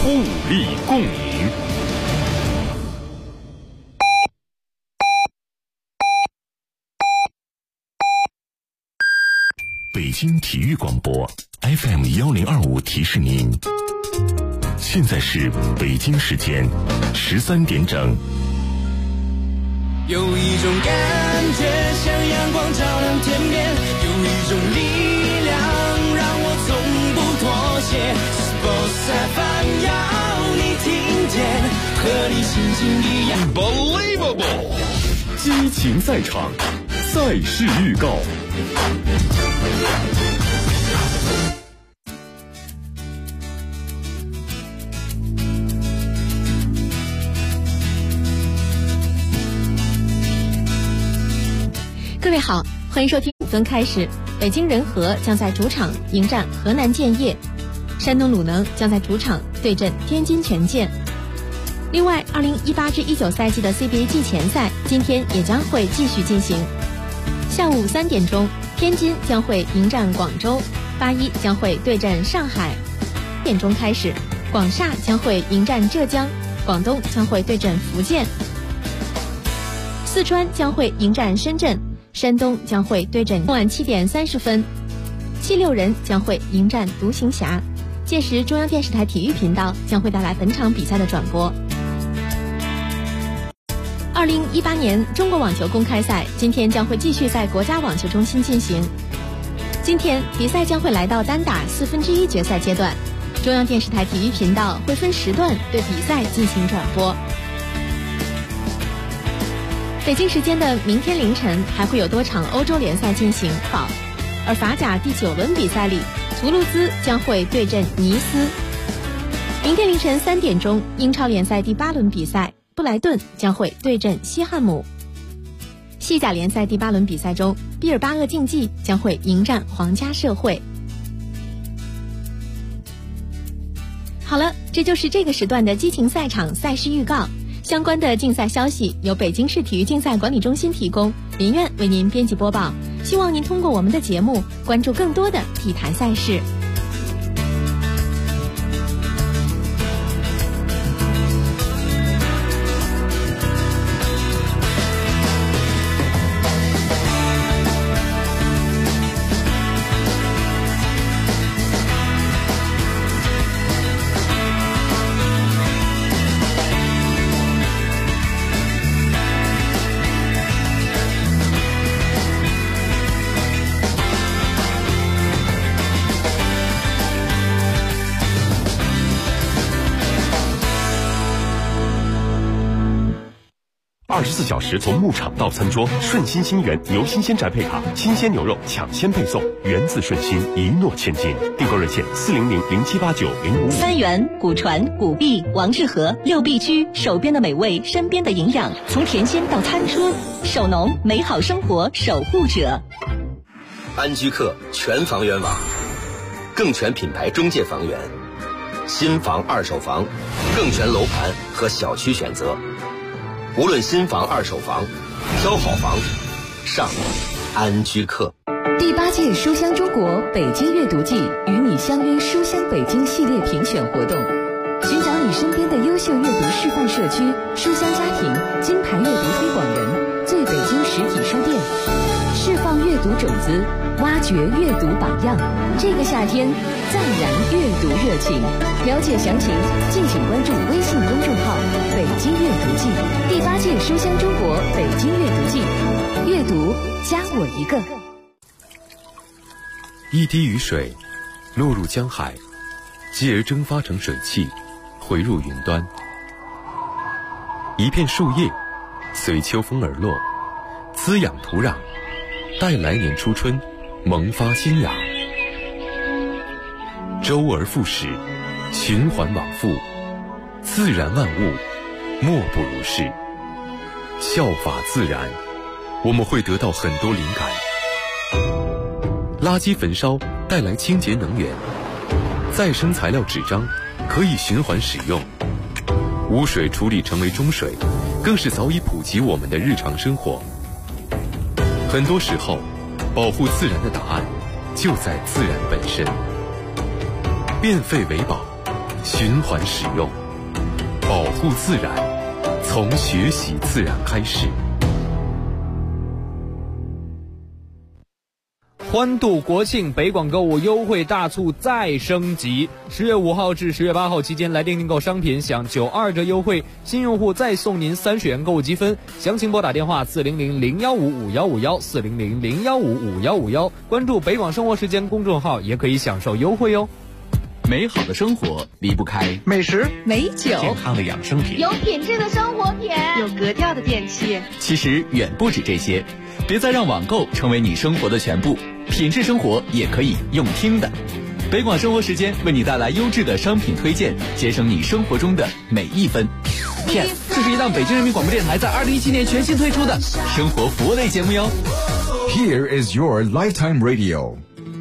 互利共赢。北京体育广播 FM1025提示您，现在是北京时间13点整。 有一种感觉像阳光照亮天边，有一种力量让我从不妥协。Sports FM 要你听见，和你心情一样 Unbelievable！ 激情赛场，赛事预告。 各位好，欢迎收听5分开始。北京人和将在主场迎战河南建业，山东鲁能将在主场对阵天津权健。另外，2018至19赛季的 CBA 季前赛今天也将会继续进行。下午3点钟，天津将会迎战广州，81将会对阵上海。4点钟开始，广厦将会迎战浙江，广东将会对阵福建，四川将会迎战深圳，山东将会对阵。晚7点30分，76人将会迎战独行侠。届时，中央电视台体育频道将会带来本场比赛的转播。2018年中国网球公开赛今天将会继续在国家网球中心进行。今天比赛将会来到单打1/4决赛阶段，中央电视台体育频道会分时段对比赛进行转播。北京时间的明天凌晨还会有多场欧洲联赛进行跑，而法甲第9轮比赛里，图卢兹将会对阵尼斯。明天凌晨3点钟，英超联赛第8轮比赛，布莱顿将会对阵西汉姆。西甲联赛第8轮比赛中，毕尔巴鄂竞技将会迎战皇家社会。好了，这就是这个时段的激情赛场赛事预告。相关的竞赛消息由北京市体育竞赛管理中心提供，林苑为您编辑播报。希望您通过我们的节目关注更多的体坛赛事。 24小时从牧场到餐桌，顺心新源牛新鲜宅配卡，新鲜牛肉抢先配送，源自顺心，一诺千金。订购热线400078905。 三元、古传、古碧、王致和6必居，手边的美味，身边的营养，从甜心到餐桌，守农美好生活守护者。 安居客全房源网，更全品牌中介房源，新房、二手房，更全楼盘和小区选择。无论新房、二手房，挑好房，上安居客。 第8届书香中国北京阅读季与你相约书香北京系列评选活动，寻找你身边的优秀阅读示范社区、书香家庭、金牌阅读推广人、最北京实体书店，释放阅读种子，挖掘阅读榜样。这个夏天，暂燃阅读热情。了解详情，敬请关注微信公众号“北京阅读季”。第8届书香中国北京阅读季，阅读加我一个。 一滴雨水落入江海，继而蒸发成水汽，回入云端。一片树叶随秋风而落，滋养土壤，待来年初春萌发新芽。周而复始，循环往复，自然万物莫不如是。效法自然，我们会得到很多灵感。垃圾焚烧带来清洁能源，再生材料纸张可以循环使用，污水处理成为中水，更是早已普及我们的日常生活。很多时候，保护自然的答案就在自然本身。变废为宝， 循环使用，保护自然，从学习自然开始。 欢度国庆，北广购物优惠大促再升级。10月5号至10月8号期间来电订购商品享92折优惠，新用户再送您30元购物积分。详情拨打电话400-015-5151 400-015-5151，关注北广生活时间公众号也可以享受优惠哦。 美好的生活离不开美食、 美酒、 健康的养生品， 有品质的生活品， 有格调的电器。 其实远不止这些，别再让网购成为你生活的全部，品质生活也可以用听的。北广生活时间为你带来优质的商品推荐，节省你生活中的每一分。P.S. 这是一档北京人民广播电台在2017年全新推出的生活服务类节目哟。 Here is your lifetime radio。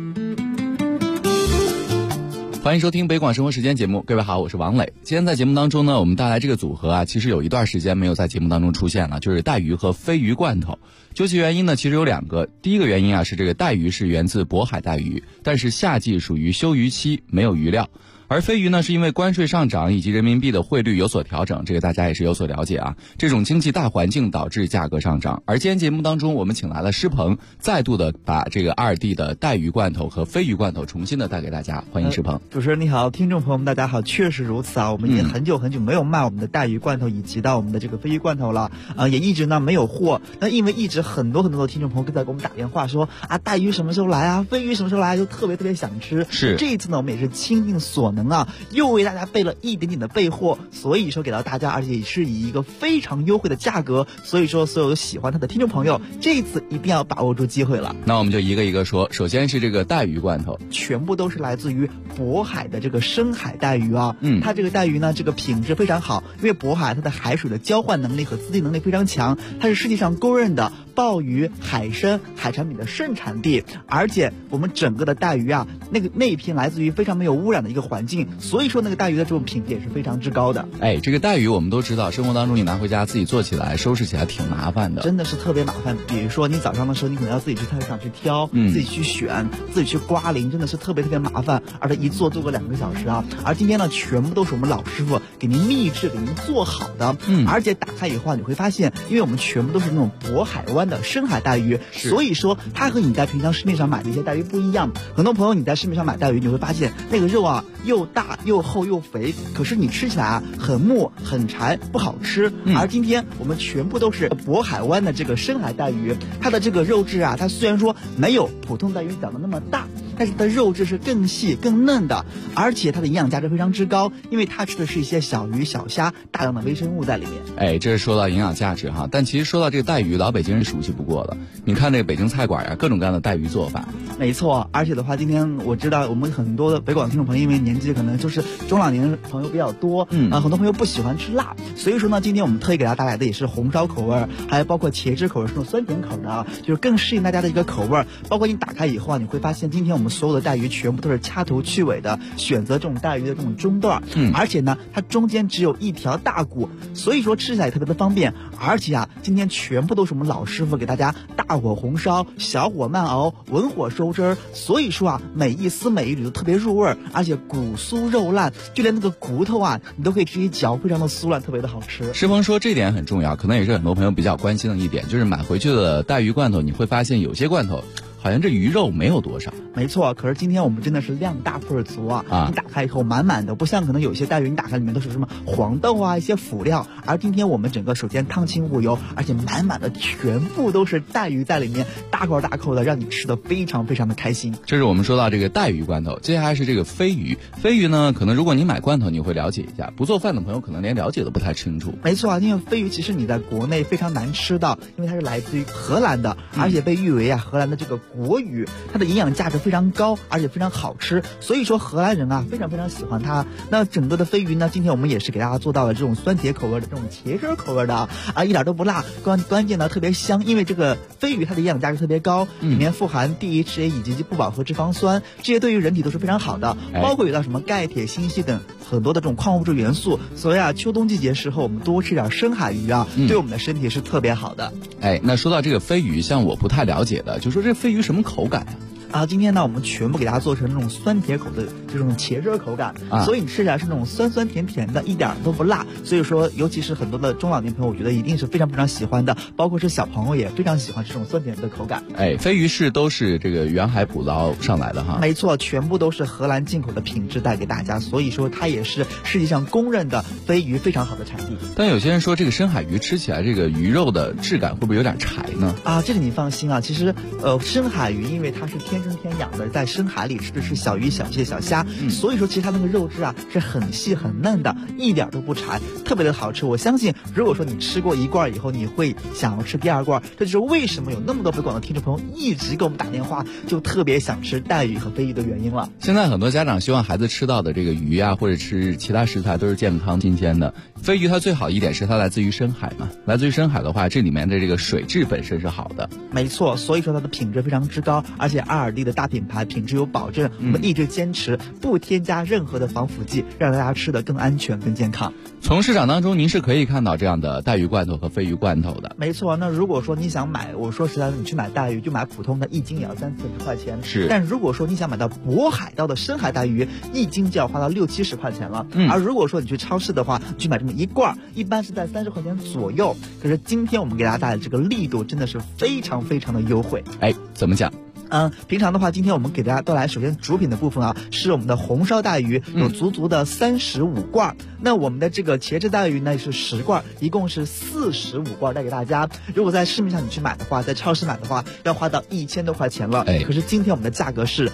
欢迎收听北广生活时间节目，各位好，我是王磊。今天在节目当中呢，我们带来这个组合啊，其实有一段时间没有在节目当中出现了，就是带鱼和飞鱼罐头。究其原因呢，其实有2个。第一个原因啊，是这个带鱼是源自渤海带鱼，但是夏季属于休渔期，没有鱼料。而飞鱼呢，是因为关税上涨以及人民币的汇率有所调整，这个大家也是有所了解啊。这种经济大环境导致价格上涨。而今天节目当中，我们请来了施鹏，再度的把这个2D的带鱼罐头和飞鱼罐头重新的带给大家。欢迎施鹏。 主持人你好，听众朋友们大家好，确实如此啊，我们已经很久没有卖我们的带鱼罐头以及到我们的这个飞鱼罐头了，也一直呢没有货。那因为一直很多的听众朋友在给我们打电话说啊，带鱼什么时候来啊，飞鱼什么时候来，就特别想吃。 是这一次呢，我们也是倾尽所能啊，又为大家备了一点点的备货，所以说给到大家，而且也是以一个非常优惠的价格，所以说所有喜欢它的听众朋友，这一次一定要把握住机会了。 那我们就一个一个说，首先是这个带鱼罐头， 全部都是来自于渤海的这个深海带鱼啊，它这个带鱼呢，这个品质非常好，因为渤海它的海水的交换能力和滋地能力非常强，它是世界上公认的鲍鱼、海参、海产品的盛产地，而且我们整个的带鱼啊，那一片来自于非常没有污染的一个环境，所以说那个带鱼的这种品质也是非常之高的。 这个带鱼我们都知道，生活当中你拿回家自己做起来、收拾起来挺麻烦的， 真的是特别麻烦。比如说你早上的时候，你可能要自己去菜市场去挑，自己去选，自己去刮鳞，真的是特别麻烦，而且一做个2个小时啊。而今天呢，全部都是我们老师傅给您秘制给您做好的，而且打开以后你会发现，因为我们全部都是那种渤海湾的深海带鱼，所以说它和你在平常市面上买的一些带鱼不一样。很多朋友你在市面上买带鱼，你会发现那个肉啊又大又厚又肥，可是你吃起来啊很木很柴，不好吃。而今天我们全部都是渤海湾的这个深海带鱼，它的这个肉质啊，它虽然说没有普通带鱼长得那么大，但是它的肉质是更细更嫩的，而且它的营养价值非常之高，因为它吃的是一些小鱼小虾，大量的微生物在里面。 这是说到营养价值哈，但其实说到这个带鱼，老北京人熟悉不过了。你看这个北京菜馆啊，各种各样的带鱼做法。 没错，而且的话，今天我知道我们很多的北广听众朋友，因为年纪可能就是中老年朋友比较多，很多朋友不喜欢吃辣，所以说呢，今天我们特意给大家带来的也是红烧口味，还有包括茄汁口味，是那种酸甜口的啊，就是更适应大家的一个口味。包括你打开以后啊，你会发现今天我们所有的带鱼全部都是掐头去尾的，选择这种带鱼的这种中段，而且呢，它中间只有一条大骨，所以说吃起来也特别的方便。而且啊，今天全部都是我们老师傅给大家大火红烧、小火慢熬、文火收汁儿，所以说啊，每一丝每一缕都特别入味，而且骨酥肉烂，就连那个骨头啊，你都可以直接嚼，非常的酥烂，特别的好吃。 施鹏说这点很重要，可能也是很多朋友比较关心的一点，就是买回去的带鱼罐头，你会发现有些罐头好像这鱼肉没有多少。 没错，可是今天我们真的是量大份儿足啊！你打开以后满满的，不像可能有些带鱼你打开里面都是什么黄豆啊一些辅料，而今天我们整个首先汤清物油，而且满满的全部都是带鱼在里面，大口大口的让你吃的非常非常的开心。 这是我们说到这个带鱼罐头，接下来是这个飞鱼。飞鱼呢，可能如果你买罐头你会了解一下，不做饭的朋友可能连了解都不太清楚。 没错啊，因为飞鱼其实你在国内非常难吃到，因为它是来自于荷兰的，而且被誉为啊荷兰的这个国鱼，它的营养价值非常高，而且非常好吃，所以说荷兰人啊非常非常喜欢它。那整个的飞鱼呢，今天我们也是给大家做到了这种酸甜口味的这种茄汁口味的啊，一点都不辣，关键呢特别香，因为这个飞鱼它的营养价值特别高，里面富含 DHA 以及不饱和脂肪酸，这些对于人体都是非常好的，包括有到什么钙、铁、锌、硒等很多的这种矿物质元素。所以啊，秋冬季节时候我们多吃点深海鱼啊，对我们的身体是特别好的。 那说到这个飞鱼，像我不太了解的，就说这飞鱼什么口感呀？ 今天呢我们全部给大家做成那种酸甜口的这种茄汁口感，所以你吃起来是那种酸酸甜甜的，一点都不辣。所以说尤其是很多的中老年朋友，我觉得一定是非常非常喜欢的，包括是小朋友也非常喜欢这种酸甜的口感。 飞鱼是都是这个远海捕捞上来的哈？ 没错，全部都是荷兰进口的品质带给大家，所以说它也是世界上公认的飞鱼非常好的产地。 但有些人说这个深海鱼吃起来这个鱼肉的质感会不会有点柴呢？ 这个你放心其实深海鱼因为它是天生天养的，在深海里吃的是小鱼小蟹小虾，所以说其实它那个肉质是很细很嫩的，一点都不柴，特别的好吃。我相信如果说你吃过一罐以后，你会想要吃第二罐，这就是为什么有那么多北广的听众朋友一直给我们打电话，就特别想吃带鱼和飞鱼的原因了。 现在很多家长希望孩子吃到的这个鱼或者吃其他食材都是健康新鲜的。飞鱼它最好一点是它来自于深海嘛，来自于深海的话，这里面的这个水质本身是好的。 没错，所以说它的品质非常之高，而且阿尔蒂的大品牌品质有保证，我们一直坚持不添加任何的防腐剂，让大家吃得更安全更健康。 从市场当中您是可以看到这样的带鱼罐头和飞鱼罐头的。 没错，那如果说你想买，我说实在的，你去买带鱼就买普通的，一斤也要30-40块钱。 是， 但如果说你想买到渤海盗的深海带鱼，一斤就要花到60-70块钱了。而如果说你去超市的话，你去买这么一罐，一般是在30块钱左右。可是今天我们给大家带来的这个力度真的是非常非常的优惠。 怎么讲？ 平常的话，今天我们给大家带来，首先主品的部分是我们的红烧带鱼，有足足的35罐。那我们的这个茄汁带鱼呢是10罐，一共是45罐带给大家。如果在市面上你去买的话，在超市买的话，要花到1000多块钱了。可是今天我们的价格是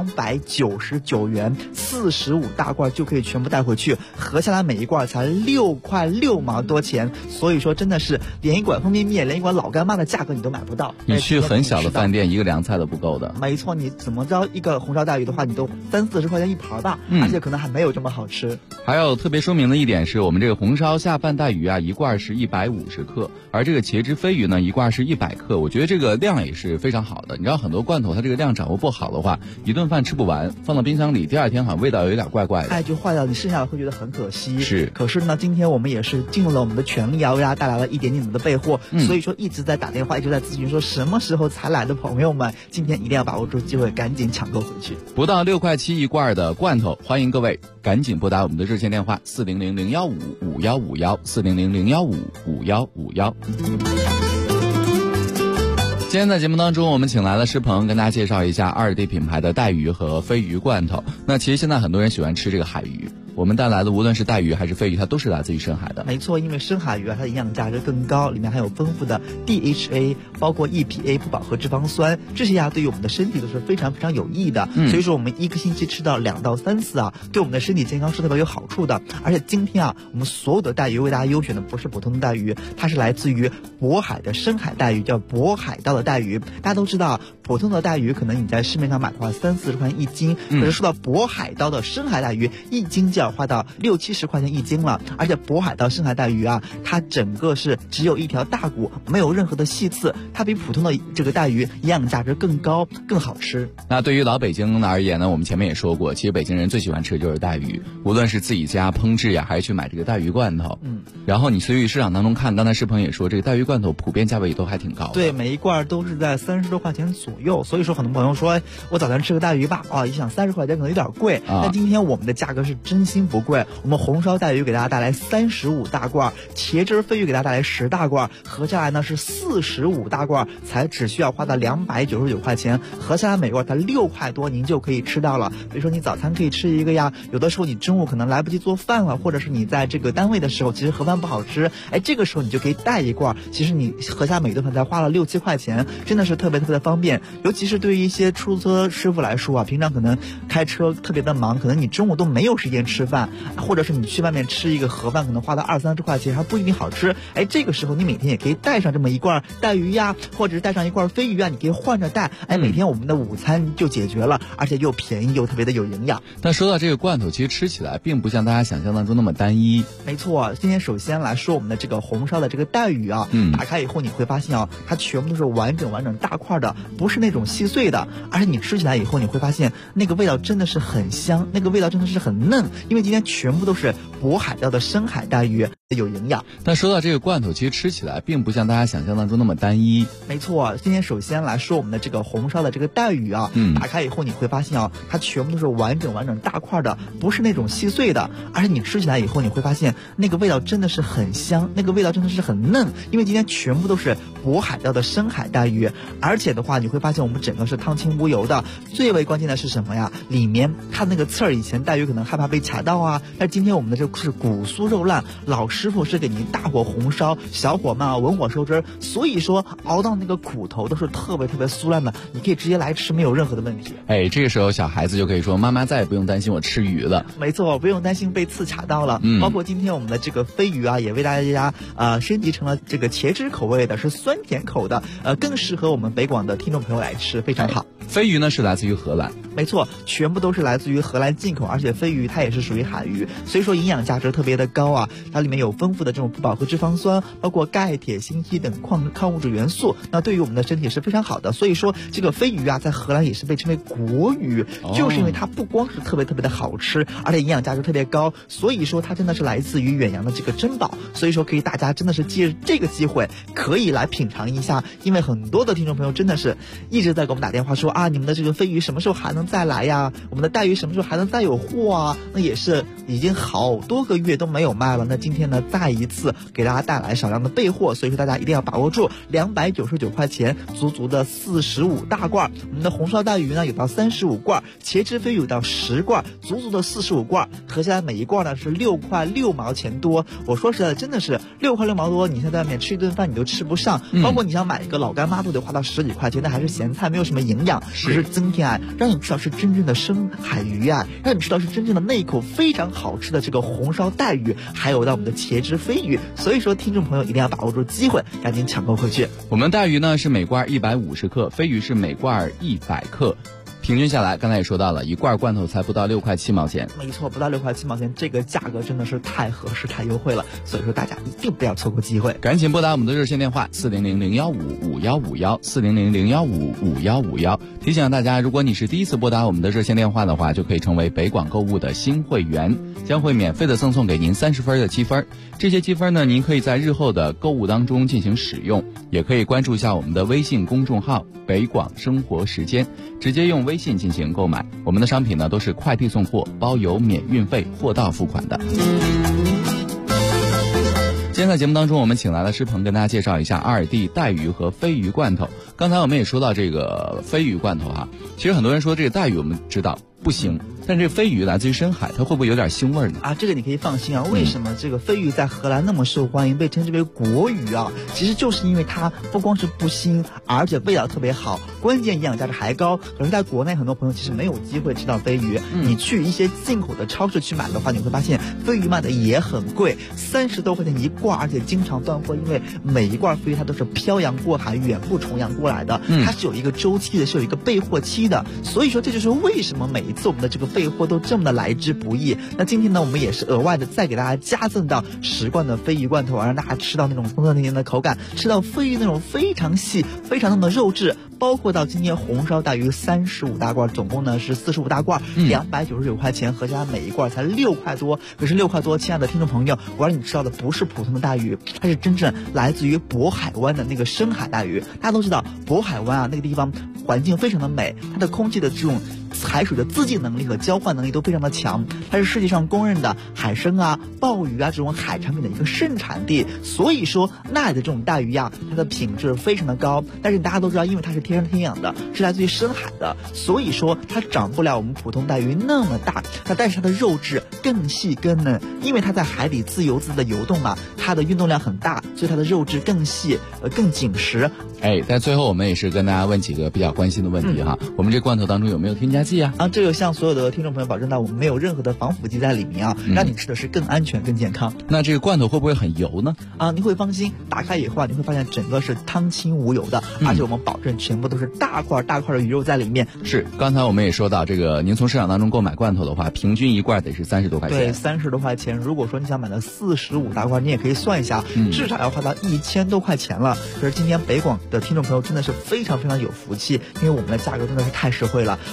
299元，45大罐就可以全部带回去，合下来每一罐才6块6毛多钱。所以说真的是连一碗方便面，连一碗老干妈的价格你都买不到。 你去很小的饭店，一个凉菜都不够的。 没错，你怎么着一个红烧带鱼的话，你都30-40块钱一盘吧，而且可能还没有这么好吃。 还有特别说明的一点是，我们这个红烧下饭带鱼一罐是150克，而这个茄汁飞鱼呢一罐是100克。我觉得这个量也是非常好的。你知道很多罐头它这个量掌握不好的话，一顿饭吃不完，放到冰箱里，第二天好像味道有点怪怪的， 就坏掉，你剩下的会觉得很可惜。 是， 可是呢，今天我们也是尽了我们的全力为大家带来了一点点的备货。所以说一直在打电话，一直在咨询说什么时候才来的朋友们，今天一定要把握住机会，赶紧抢购回去。 不到6块7一罐的罐头，欢迎各位赶紧拨打我们的热线电话400-015-5151，400-015-5151。今天在节目当中，我们请来了施鹏，跟大家介绍一下阿尔蒂品牌的带鱼和飞鱼罐头。那其实现在很多人喜欢吃这个海鱼，我们带来的无论是带鱼还是飞鱼，它都是来自于深海的。 没错，因为深海鱼它的营养价值更高，里面含有丰富的 DHA， 包括 EPA 不饱和脂肪酸，这些对于我们的身体都是非常非常有益的。所以说我们一个星期吃到2到3次对我们的身体健康是特别有好处的。而且今天我们所有的带鱼为大家优选的不是普通的带鱼，它是来自于渤海的深海带鱼，叫渤海盗的带鱼。大家都知道普通的带鱼可能你在市面上买的话30-40块钱一斤，可是说到渤海盗的深海带鱼，一斤就要花到60-70块钱一斤了。而且渤海盗深海带鱼它整个是只有一条大骨，没有任何的细刺，它比普通的这个带鱼营养价值更高更好吃。 那对于老北京而言呢，我们前面也说过，其实北京人最喜欢吃的就是带鱼，无论是自己家烹制还是去买这个带鱼罐头。然后你随于市场当中看，刚才施鹏也说这个带鱼罐头普遍价位都还挺高的。 对，每一罐都是在30多块钱左右。所以说很多朋友说我早餐吃个带鱼吧，一想30块钱可能有点贵，但今天我们的价格是真心不贵。我们红烧带鱼给大家带来35大罐，茄汁飞鱼给大家带来10大罐，合下来呢是45大罐，才只需要花到299块钱，合下来每罐才6块多，您就可以吃到了。比如说你早餐可以吃一个呀，有的时候你中午可能来不及做饭了，或者是你在这个单位的时候其实盒饭不好吃，这个时候你就可以带一罐，其实你合下每顿饭才花了6-7块钱，真的是特别特别的方便。尤其是对于一些出租车师傅来说平常可能开车特别的忙，可能你中午都没有时间吃饭，或者是你去外面吃一个盒饭可能花到20-30块钱还不一定好吃，这个时候你每天也可以带上这么一罐带鱼呀，或者是带上一罐飞鱼你可以换着带，每天我们的午餐就解决了，而且又便宜又特别的有营养。 但说到这个罐头，其实吃起来并不像大家想象当中那么单一。 没错，今天首先来说我们的这个红烧的这个带鱼打开以后你会发现它全部都是完整大块的，不是那种细碎的，而且你吃起来以后你会发现那个味道真的是很香，那个味道真的是很嫩，因为今天全部都是渤海钓的深海带鱼，有营养。 但说到这个罐头，其实吃起来并不像大家想象当中那么单一。 没错，今天首先来说我们的这个红烧的这个带鱼啊，打开以后你会发现啊，它全部都是完整大块的，不是那种细碎的，而且你吃起来以后你会发现那个味道真的是很香，那个味道真的是很嫩，因为今天全部都是渤海钓的深海带鱼，而且的话你会发现我们整个是汤清无油的。最为关键的是什么呀？里面它那个刺儿，以前带鱼可能害怕被卡到啊，但今天我们的这是骨酥肉烂，老师傅是给您大火红烧，小火慢文火收汁，所以说熬到那个骨头都是特别酥烂的，你可以直接来吃，没有任何的问题。 这个时候小孩子就可以说，妈妈再也不用担心我吃鱼了。 没错，不用担心被刺卡到了。包括今天我们的这个飞鱼啊，也为大家升级成了这个茄汁口味的，是酸甜口的，更适合我们北广的听众朋友来吃，非常好。 飞鱼呢是来自于荷兰， 没错，全部都是来自于荷兰进口，而且飞鱼它也是属于海鱼，所以说营养价值特别的高啊。它里面有丰富的这种不饱和脂肪酸，包括钙、铁、锌、硒等矿物质元素，那对于我们的身体是非常好的。所以说这个飞鱼啊，在荷兰也是被称为国鱼，就是因为它不光是特别的好吃，而且营养价值特别高，所以说它真的是来自于远洋的这个珍宝。所以说可以大家真的是借这个机会可以来品尝一下，因为很多的听众朋友真的是一直在给我们打电话说啊，你们的这个飞鱼什么时候还能再来呀？我们的带鱼什么时候还能再有货啊？那也是已经好多个月都没有卖了。那今天呢，再一次给大家带来少量的备货，所以说大家一定要把握住，299块钱，足的45大罐。我们的红烧带鱼呢有到35罐，茄汁飞鱼有到10罐，足的45罐，合下来每一罐呢是6块6毛钱多。我说实在的，真的是6块6毛多，你现在在外面吃一顿饭你都吃不上，包括你想买一个老干妈都得花到10几块钱，那还是咸菜，没有什么营养，只是增添爱，让你吃到是真正的深海鱼啊，让你吃到是真正的那一口非常好吃的这个红烧带鱼，还有到我们的茄汁飞鱼。所以说听众朋友一定要把握住机会，赶紧抢购回去。 我们带鱼呢是每罐150克，飞鱼是每罐100克。平均下来，刚才也说到了，一罐罐头才不到6块7毛钱。 没错，不到6块7毛钱，这个价格真的是太合适、太优惠了。所以说大家一定不要错过机会， 赶紧拨打我们的热线电话400-015-5151，400-015-5151。提醒大家，如果你是第一次拨打我们的热线电话的话，就可以成为北广购物的新会员，将会免费的赠送给您30分的积分。这些积分呢，您可以在日后的购物当中进行使用，也可以关注一下我们的微信公众号北广生活时间，直接用微信进行购买。我们的商品呢都是快递送货，包邮免运费，货到付款的。今天在节目当中，我们请来了师鹏跟大家介绍一下阿尔蒂带鱼和飞鱼罐头。刚才我们也说到这个飞鱼罐头哈，其实很多人说这个带鱼我们知道不行，但这个飞鱼来自于深海，它会不会有点腥味呢？ 这个你可以放心啊。为什么这个飞鱼在荷兰那么受欢迎，被称之为国鱼啊？其实就是因为它不光是不腥，而且味道特别好，关键营养价值还高。可是在国内很多朋友其实没有机会吃到飞鱼，你去一些进口的超市去买的话，你会发现飞鱼卖的也很贵，30多块钱一罐，而且经常断货，因为每一罐飞鱼它都是漂洋过海、远步重洋过来的，它是有一个周期的，是有一个备货期的。所以说这就是为什么每一次我们的这个备货都这么的来之不易。那今天呢，我们也是额外的再给大家加赠到10罐的飞鱼罐头，让大家吃到那种丰盛甜的口感，吃到飞鱼那种非常细、非常嫩的肉质。包括到今天红烧带鱼35大罐，总共呢是45大罐，299块钱，合起来每一罐才6块多。可是6块多，亲爱的听众朋友，我让你吃到的不是普通的带鱼，它是真正来自于渤海湾的那个深海带鱼。大家都知道渤海湾啊，那个地方环境非常的美，它的空气的这种海水的自净能力和交换能力都非常的强，它是世界上公认的海参啊、鲍鱼啊这种海产品的一个盛产地。所以说那里的这种带鱼啊，它的品质非常的高。但是大家都知道，因为它是天生天养的，是来自于深海的，所以说它长不了我们普通带鱼那么大，但是它的肉质更细更嫩，因为它在海里自由自在的游动嘛，它的运动量很大，所以它的肉质更细更紧实。 但最后我们也是跟大家问几个比较关心的问题哈，我们这罐头当中有没有添加剂啊？ 这个向所有的听众朋友保证到，我们没有任何的防腐剂在里面啊，让你吃的是更安全更健康。 那这个罐头会不会很油呢？ 你会放心，打开以后你会发现整个是汤清无油的，而且我们保证全部都是大块的鱼肉在里面。 是，刚才我们也说到，这个您从市场当中购买罐头的话，平均一罐得是30多块钱。 对，30多块钱。如果说你想买的45大罐，你也可以算一下，至少要花到1000多块钱了。可是今天北广的听众朋友真的是非常非常有福气，因为我们的价格真的是太实惠了。首先大家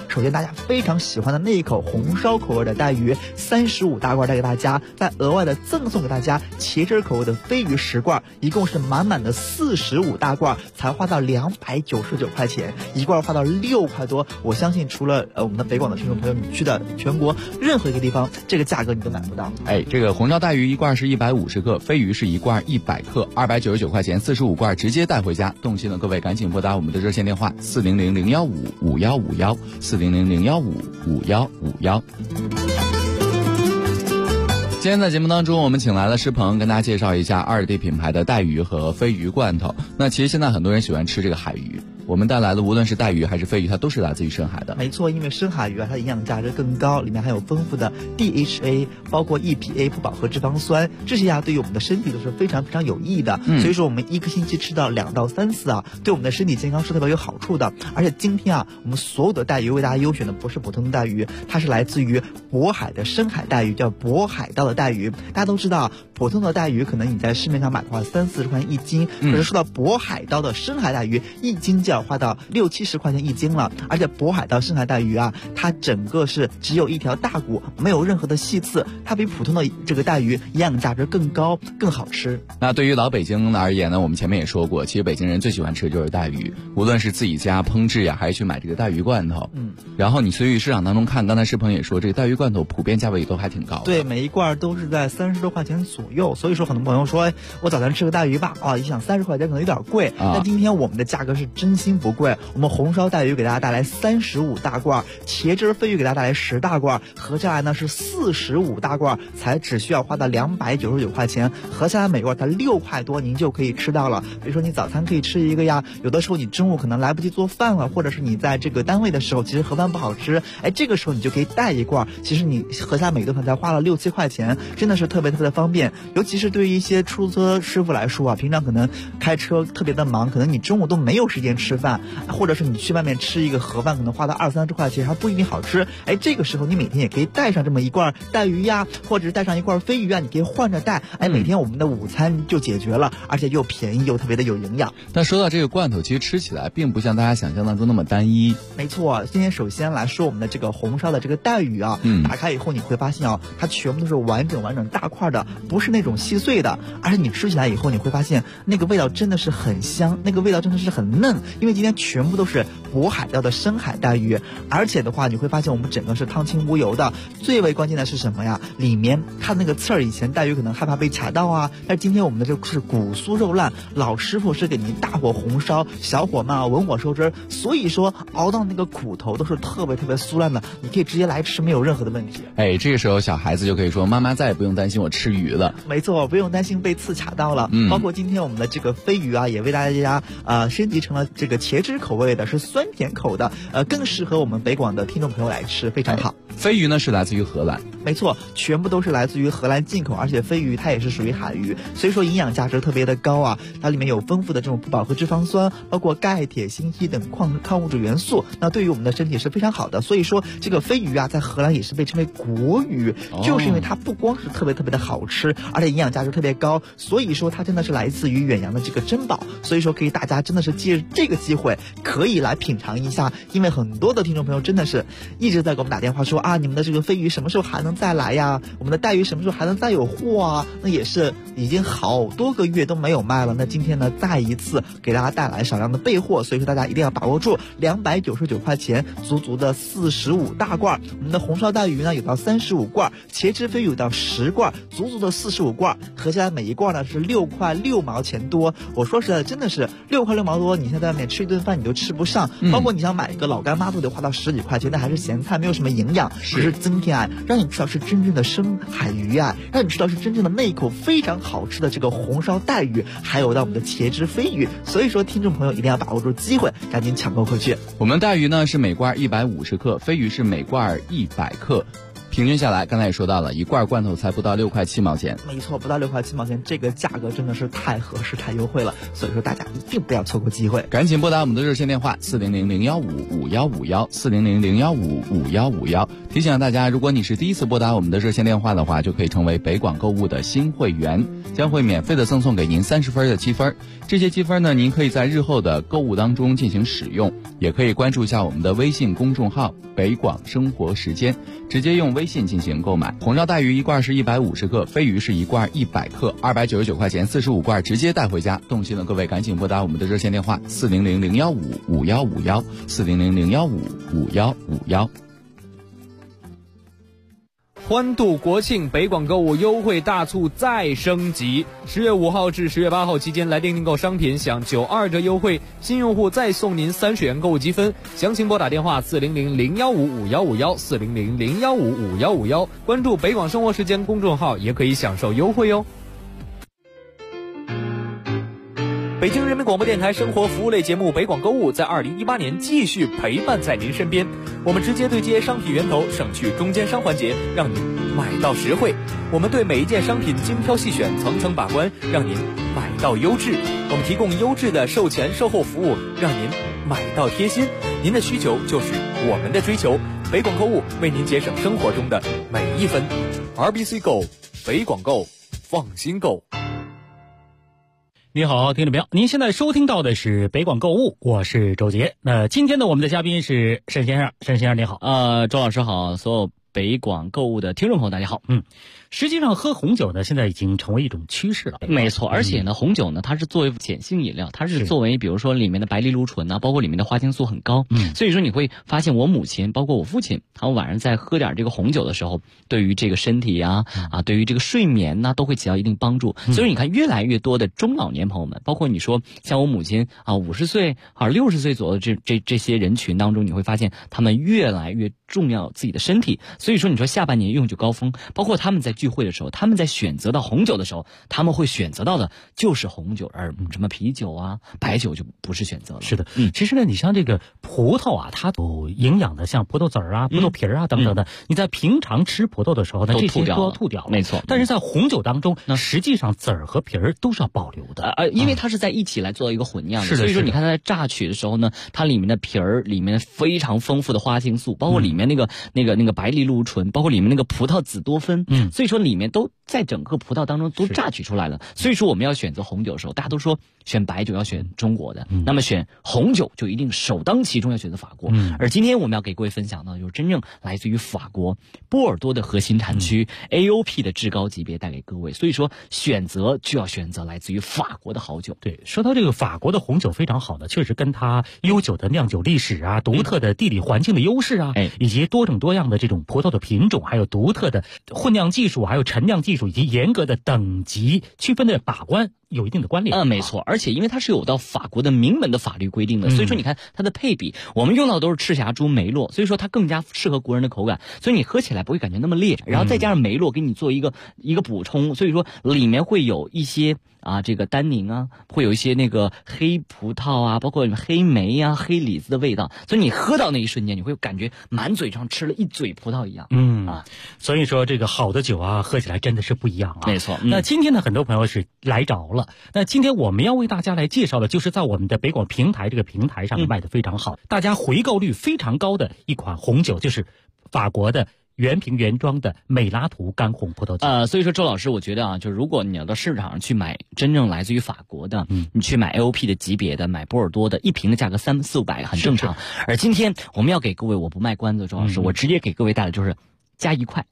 家非常喜欢的那一口红烧口味的带鱼35大罐带给大家，再额外的赠送给大家茄汁口味的飞鱼10罐，一共是满满的45大罐，才花到299块钱，一罐花到6块多。我相信除了我们的北广的听众朋友，你去的全国任何一个地方，这个价格你都买不到。 这个红烧带鱼一罐是150克，飞鱼是一罐100克，299块钱，45罐直接带回家。动心的各位赶紧拨打我们的热线电话400-015-5151，400-015-5151。今天在节目当中，我们请来了施鹏，跟大家介绍一下2D 品牌的带鱼和飞鱼罐头。那其实现在很多人喜欢吃这个海鱼，我们带来的无论是带鱼还是飞鱼，它都是来自于深海的。 没错，因为深海鱼它营养价值更高，里面含有丰富的 DHA， 包括 EPA 不饱和脂肪酸，这些对于我们的身体都是非常非常有益的。所以说我们一个星期吃到2到3次对我们的身体健康是特别有好处的。而且今天我们所有的带鱼为大家优选的不是普通的带鱼，它是来自于渤海的深海带鱼，叫渤海盗的带鱼。大家都知道，普通的带鱼可能你在市面上买的话30-40块钱一斤，可是说到渤海盗的深海带鱼，一斤就要花到60-70块钱一斤了。而且渤海盗深海带鱼它整个是只有一条大骨，没有任何的细刺，它比普通的这个带鱼营养价值更高，更好吃。 那对于老北京而言呢，我们前面也说过，其实北京人最喜欢吃的就是带鱼，无论是自己家烹制还是去买这个带鱼罐头。然后你随于市场当中看，刚才施鹏也说，这个带鱼罐头普遍价位都还挺高的。 对，每一罐都是在30多块钱左右。所以说很多朋友说，我早餐吃个带鱼吧，一想30块钱可能有点贵，但今天我们的价格是真心不贵。我们红烧带鱼给大家带来35大罐，茄汁飞鱼给大家带来10大罐，合下来呢是45大罐，才只需要花到299块钱，合下来每罐才6块多，您就可以吃到了。比如说你早餐可以吃一个呀，有的时候你中午可能来不及做饭了，或者是你在这个单位的时候，其实盒饭不好吃，这个时候你就可以带一罐，其实你合下每顿饭才花了6-7块钱，真的是特别特别的方便。尤其是对于一些出租车师傅来说平常可能开车特别的忙，可能你中午都没有时间吃饭，或者是你去外面吃一个盒饭可能花到20-30块钱还不一定好吃，这个时候你每天也可以带上这么一罐带鱼或者是带上一罐飞鱼你可以换着带，每天我们的午餐就解决了，而且又便宜又特别的有营养。 但说到这个罐头，其实吃起来并不像大家想象当中那么单一。 没错，今天首先来说我们的这个红烧的这个带鱼打开以后你会发现它全部都是完整大块的，不是那种细碎的，而且你吃起来以后你会发现那个味道真的是很香，那个味道真的是很嫩，因为今天全部都是渤海钓的深海带鱼，而且的话你会发现我们整个是汤清无油的。最为关键的是什么呀？里面看那个刺儿，以前带鱼可能害怕被卡到但是今天我们的这是骨酥肉烂，老师傅是给您大火红烧，小火慢文火收汁，所以说熬到那个骨头都是特别特别酥烂的，你可以直接来吃，没有任何的问题。 这个时候小孩子就可以说，妈妈再也不用担心我吃鱼了。 没错，不用担心被刺卡到了。包括今天我们的这个飞鱼也为大家升级成了这个茄汁口味的，是酸甜口的，更适合我们北广的听众朋友来吃，非常好。 飞鱼呢是来自于荷兰， 没错，全部都是来自于荷兰进口，而且飞鱼它也是属于海鱼，所以说营养价值特别的高它里面有丰富的这种不饱和脂肪酸，包括钙、铁、锌、硒等矿物质元素，那对于我们的身体是非常好的。所以说这个飞鱼在荷兰也是被称为国鱼，就是因为它不光是特别特别的好吃，而且营养价值特别高，所以说它真的是来自于远洋的这个珍宝。所以说可以大家真的是借这个机会可以来品尝一下，因为很多的听众朋友真的是一直在给我们打电话说你们的这个飞鱼什么时候还能再来呀？我们的带鱼什么时候还能再有货那也是已经好多个月都没有卖了。那今天呢再一次给大家带来少量的备货，所以说大家一定要把握住，299块钱足足的45大罐。我们的红烧带鱼呢有到35罐，茄汁飞鱼有到10罐，足足的45罐，合起来每一罐呢是6块6毛钱多。我说实在的，真的是6块6毛多，你现在在外面吃一顿饭你都吃不上，包括你想买一个老干妈都得花到10几块钱，那还是咸菜，没有什么营养。只是增添让你知道是真正的深海鱼让你知道是真正的那一口非常好吃的这个红烧带鱼，还有到我们的茄汁飞鱼。所以说听众朋友一定要把握住机会，赶紧抢购回去。 我们带鱼呢是每罐150克，飞鱼是每罐100克。 平均下来，刚才也说到了，一罐罐头才不到6块7毛钱。 没错，不到6块7毛钱，这个价格真的是太合适、太优惠了。所以说大家一定不要错过机会， 赶紧拨打我们的热线电话400-015-5151，400-015-5151。提醒大家，如果你是第一次拨打我们的热线电话的话，就可以成为北广购物的新会员，将会免费的赠送给您30分的积分。这些积分呢，您可以在日后的购物当中进行使用，也可以关注一下我们的微信公众号北广生活时间，直接用微信进行购买。红烧带鱼一罐是150克，飞鱼是一罐100克，299块钱，45罐直接带回家。动心的各位赶紧拨打我们的热线电话400-015-5151，400-015-5151。 欢度国庆，北广购物优惠大促再升级！10月5号至10月8号期间来电订购商品享92折优惠，新用户再送您30元购物积分。详情拨打电话400-015-5151，400-015-5151，关注北广生活时间公众号也可以享受优惠哟。北京人民广播电台生活服务类节目北广购物在2018年继续陪伴在您身边，我们直接对接商品源头，省去中间商环节，让您买到实惠。我们对每一件商品精挑细选，层层把关，让您买到优质。我们提供优质的售前售后服务，让您买到贴心。您的需求就是我们的追求，北广购物为您节省生活中的每一分。RBC 购，北广购，放心购。 你好，听众朋友，您现在收听到的是北广购物，我是周杰。那今天呢，我们的嘉宾是沈先生，沈先生你好。 周老师好，所有北广购物的听众朋友大家好。 实际上喝红酒呢，现在已经成为一种趋势了。 没错，而且呢，红酒呢，它是作为碱性饮料，它是作为比如说里面的白藜芦醇啊，包括里面的花青素很高。所以说你会发现我母亲，包括我父亲，他们晚上在喝点这个红酒的时候，对于这个身体对于这个睡眠呢，都会起到一定帮助。所以你看，越来越多的中老年朋友们，包括你说像我母亲50岁60岁左右的这些人群当中，你会发现他们越来越重要自己的身体。所以说你说下半年用酒高峰，包括他们在聚会的时候，他们在选择到红酒的时候，他们会选择到的就是红酒，而什么啤酒白酒就不是选择了。 是的，其实呢，你像这个葡萄它有营养的，像葡萄籽葡萄皮等等的，你在平常吃葡萄的时候呢，这些都要吐掉了。 没错， 但是在红酒当中，那实际上籽儿和皮都是要保留的， 因为它是在一起来做一个混酿的。 是的， 所以说你看它在榨取的时候呢，它里面的皮里面非常丰富的花青素，包括里面那个白藜芦醇，包括里面那个葡萄籽多酚，所以说里面都在整个葡萄当中都榨取出来了。所以说我们要选择红酒的时候，大家都说选白酒要选中国的，那么选红酒就一定首当其冲要选择法国。而今天我们要给各位分享到就是真正来自于法国波尔多的核心产区 AOP 的至高级别带给各位，所以说选择就要选择来自于法国的好酒。 对，说到这个法国的红酒非常好的，确实跟它悠久的酿酒历史独特的地理环境的优势以及多种多样的这种葡萄的品种，还有独特的混酿技术，还有陈酿技术，以及严格的等级区分的把关有一定的关联。 没错，而且因为它是有到法国的明文的法律规定的，所以说你看它的配比，我们用到都是赤霞珠梅洛，所以说它更加适合国人的口感，所以你喝起来不会感觉那么烈，然后再加上梅洛给你做一个补充，所以说里面会有一些这个单宁会有一些那个黑葡萄包括黑莓黑李子的味道，所以你喝到那一瞬间，你会感觉满嘴上吃了一嘴葡萄一样。 所以说这个好的酒喝起来真的是不一样没错。 那今天呢，很多朋友是来着了。那今天我们要为大家来介绍的，就是在我们的北广平台这个平台上卖的非常好，大家回购率非常高的一款红酒，就是法国的原瓶原装的美拉图干红葡萄酒。 所以说周老师，我觉得就是如果你要到市场上去买真正来自于法国的，你去买 AOP 的级别的，买波尔多的，一瓶的价格300-400很正常。而今天我们要给各位，我不卖关子，周老师，我直接给各位带的就是加1块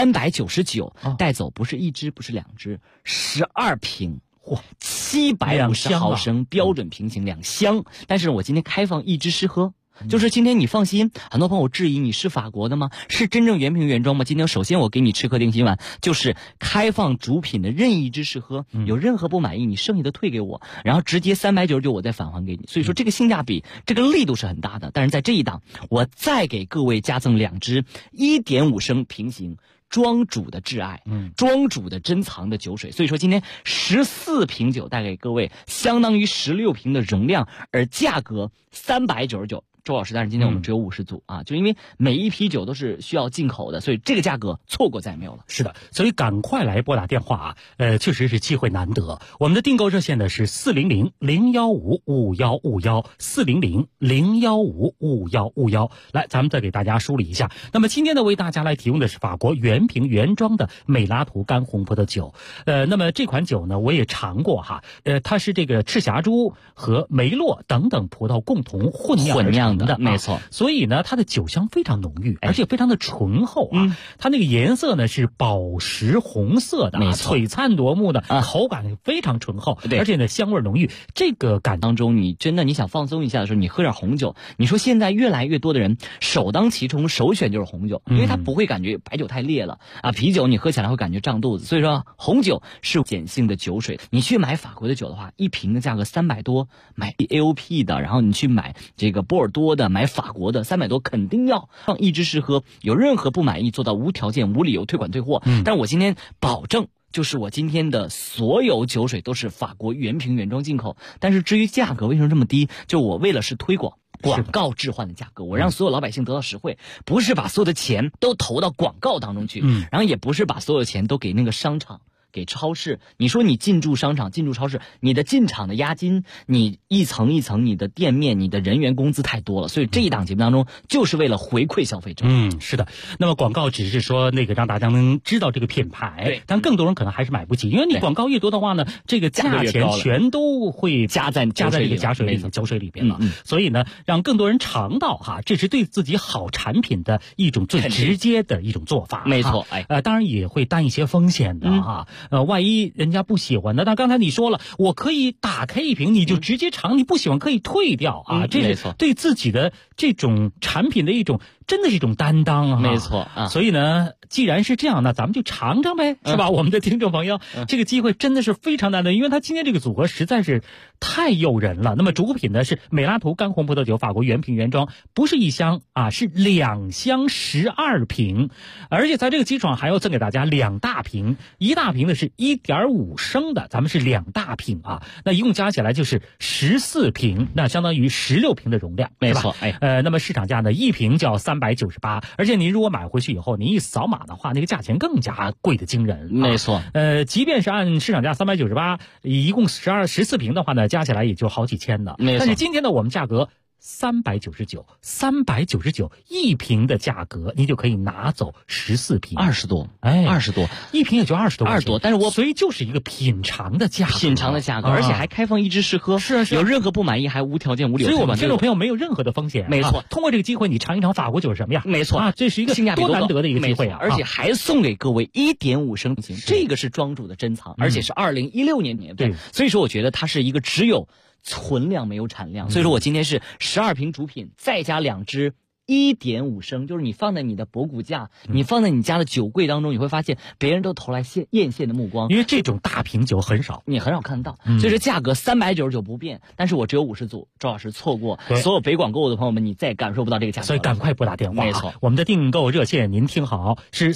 ，399，带走不是1支，不是2支，12瓶。750毫升标准瓶型2箱，但是我今天开放1支试喝。就是今天你放心，很多朋友质疑你是法国的吗？是真正原瓶原装吗？今天首先我给你吃喝定心丸，就是开放主品的任意一支试喝，有任何不满意你剩下的退给我，然后直接399我再返还给你。所以说这个性价比这个力度是很大的，但是在这一档我再给各位加赠2支1.5升瓶型庄主的挚爱，庄主的珍藏的酒水。所以说今天14瓶酒带给各位，相当于16瓶的容量，而价格399， 周老师，但是今天我们只有50组啊，就因为每一批酒都是需要进口的，所以这个价格错过再也没有了。 是的，所以赶快来拨打电话啊！确实是机会难得。我们的订购热线呢是400-015-5151，400-015-5151。来，咱们再给大家梳理一下。那么今天呢，为大家来提供的是法国原瓶原装的美拉图干红葡萄酒。那么这款酒呢，我也尝过哈。它是这个赤霞珠和梅洛等等葡萄共同混酿的， 没错。 所以呢，它的酒香非常浓郁，而且非常的醇厚啊。它那个颜色呢是宝石红色的，璀璨夺目的，口感非常醇厚，而且呢香味浓郁。这个感当中，你想放松一下的时候，你喝点红酒。你说现在越来越多的人首当其冲首选就是红酒，因为它不会感觉白酒太烈了啊，啤酒你喝起来会感觉胀肚子，所以说红酒是碱性的酒水。你去买法国的酒的话，一瓶的价格300多，买 AOP 的，然后你去买这个波尔多的，买法国的300多，肯定要放一支试喝，有任何不满意做到无条件无理由退款退货。但我今天保证，就是我今天的所有酒水都是法国原瓶原装进口。但是至于价格为什么这么低，就我为了是推广广告置换的价格，我让所有老百姓得到实惠，不是把所有的钱都投到广告当中去，然后也不是把所有钱都给那个商场给超市。你说你进驻商场进驻超市，你的进场的押金，你一层一层，你的店面，你的人员工资太多了，所以这一档节目当中就是为了回馈消费者。 是的。那么广告只是说那个让大家能知道这个品牌，对，但更多人可能还是买不起，因为你广告越多的话呢，这个价钱全都会加在这个酒水里边了。所以呢，让更多人尝到哈，这是对自己好产品的一种最直接的一种做法。 没错， 当然也会担一些风险的哈。万一人家不喜欢的，那刚才你说了，我可以打开一瓶，你就直接尝，你不喜欢可以退掉啊。这是对自己的这种产品的一种，真的是一种担当啊。 没错啊。 所以呢，既然是这样，那咱们就尝尝呗，是吧？我们的听众朋友，这个机会真的是非常难得，因为他今天这个组合实在是太诱人了。那么主品呢是美拉图干红葡萄酒，法国原瓶原装，不是1箱啊，是2箱12瓶，而且在这个基础上还要赠给大家2大瓶，一大瓶呢是1.5升的，咱们是2大瓶啊，那一共加起来就是14瓶，那相当于16瓶的容量， 没错。 那么市场价呢，一瓶就要398，而且您如果买回去以后，您一扫码的话，那个价钱更加贵的惊人。 没错。 即便是按市场价398，一共14瓶的话呢，加起来也就好几千的。 没错。 但是今天呢，我们价格399一瓶的价格，你就可以拿走14瓶 ，20多，20多， 一瓶也就20多 ，20多。但是所以就是一个品尝的价格， 而且还开放一支试喝， 是有任何不满意还无条件无理由退款。 所以我们听众朋友没有任何的风险， 没错。 通过这个机会，你尝一尝法国酒是什么样， 没错啊，这是一个多难得的一个机会啊！ 而且还送给各位1.5升瓶，这个是庄主的珍藏，而且是2016年年份，所以说我觉得它是一个只有存量没有产量，所以说我今天是12瓶主品，再加2支1.5升，就是你放在你的博古架，你放在你家的酒柜当中，你会发现别人都投来艳羡的目光， 因为这种大瓶酒很少， 你很少看到，所以说价格399不变，但是我只有50组，周老师错过所有北广购的朋友们，你再感受不到这个价格， 所以赶快拨打电话。 没错， 我们的订购热线您听好，是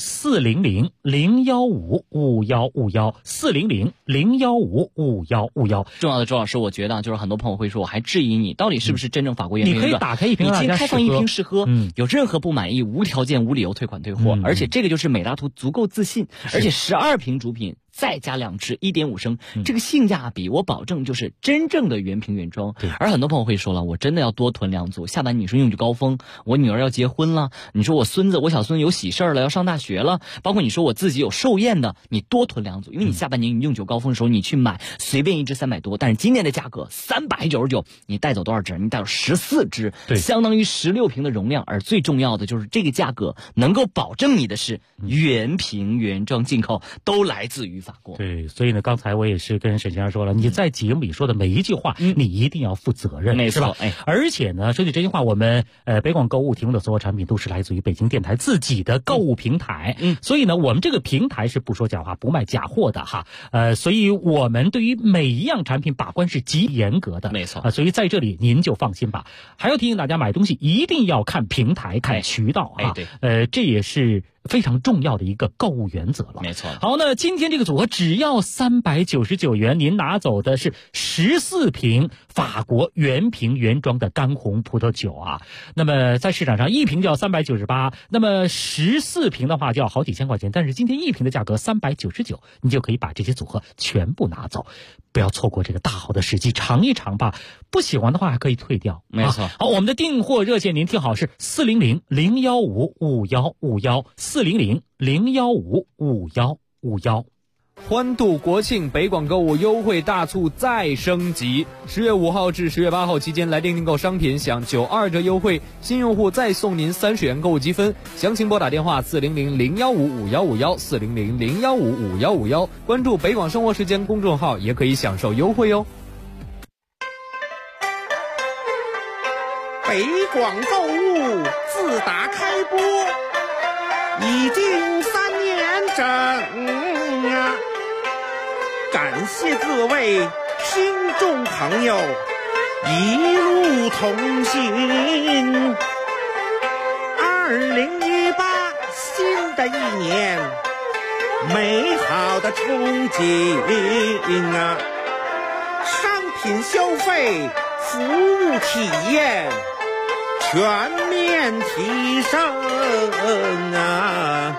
400-015-5151，400-015-5151。 重要的周老师，我觉得就是很多朋友会说，我还质疑你到底是不是真正法国原瓶， 你可以打开一瓶， 你先开放一瓶试喝。有任何不满意，无条件无理由退款退货，而且这个就是美拉图足够自信，而且12瓶主品再加2支1.5升，这个性价比我保证就是真正的原瓶原装。而很多朋友会说了，我真的要多囤2组，下半年你说用酒高峰，我女儿要结婚了，你说我小孙有喜事了，要上大学了，包括你说我自己有寿宴的，你多囤2组，因为你下半年你用酒高峰的时候你去买，随便一支300多，但是今年的价格399，你带走多少支？你带走14支，相当于16瓶的容量。而最重要的就是这个价格能够保证你的是原瓶原装进口，都来自于法国。 对，所以呢，刚才我也是跟沈先生说了，你在节目里说的每一句话，你一定要负责任， 没错。 而且呢，说起这句话，我们北广购物提供的所有产品都是来自于北京电台自己的购物平台，所以呢，我们这个平台是不说假话、不卖假货的哈。所以我们对于每一样产品把关是极严格的， 没错。 所以在这里您就放心吧。还要提醒大家，买东西一定要看平台、看渠道啊。 对， 这也是非常重要的一个购物原则了。 没错。 好，那今天这个组合只要399元，您拿走的是14瓶法国原瓶原装的干红葡萄酒啊。那么在市场上一瓶就要398，那么14瓶的话就要好几千块钱，但是今天一瓶的价格399，你就可以把这些组合全部拿走，不要错过这个大好的时机，尝一尝吧。不喜欢的话还可以退掉。 没错。 好，我们的订货热线您听好是400-015-5151，400-015-5151。 欢度国庆，北广购物优惠大促再升级。10月5号至10月8号期间来电订购商品享92折优惠，新用户再送您30元购物积分。详情拨打电话400-015-5151，400-015-5151，关注北广生活时间公众号也可以享受优惠哟。 北广购物自打开播已经3年整啊，感谢各位听众朋友一路同行。2018新的一年，美好的憧憬啊，商品消费、服务体验全面提升啊！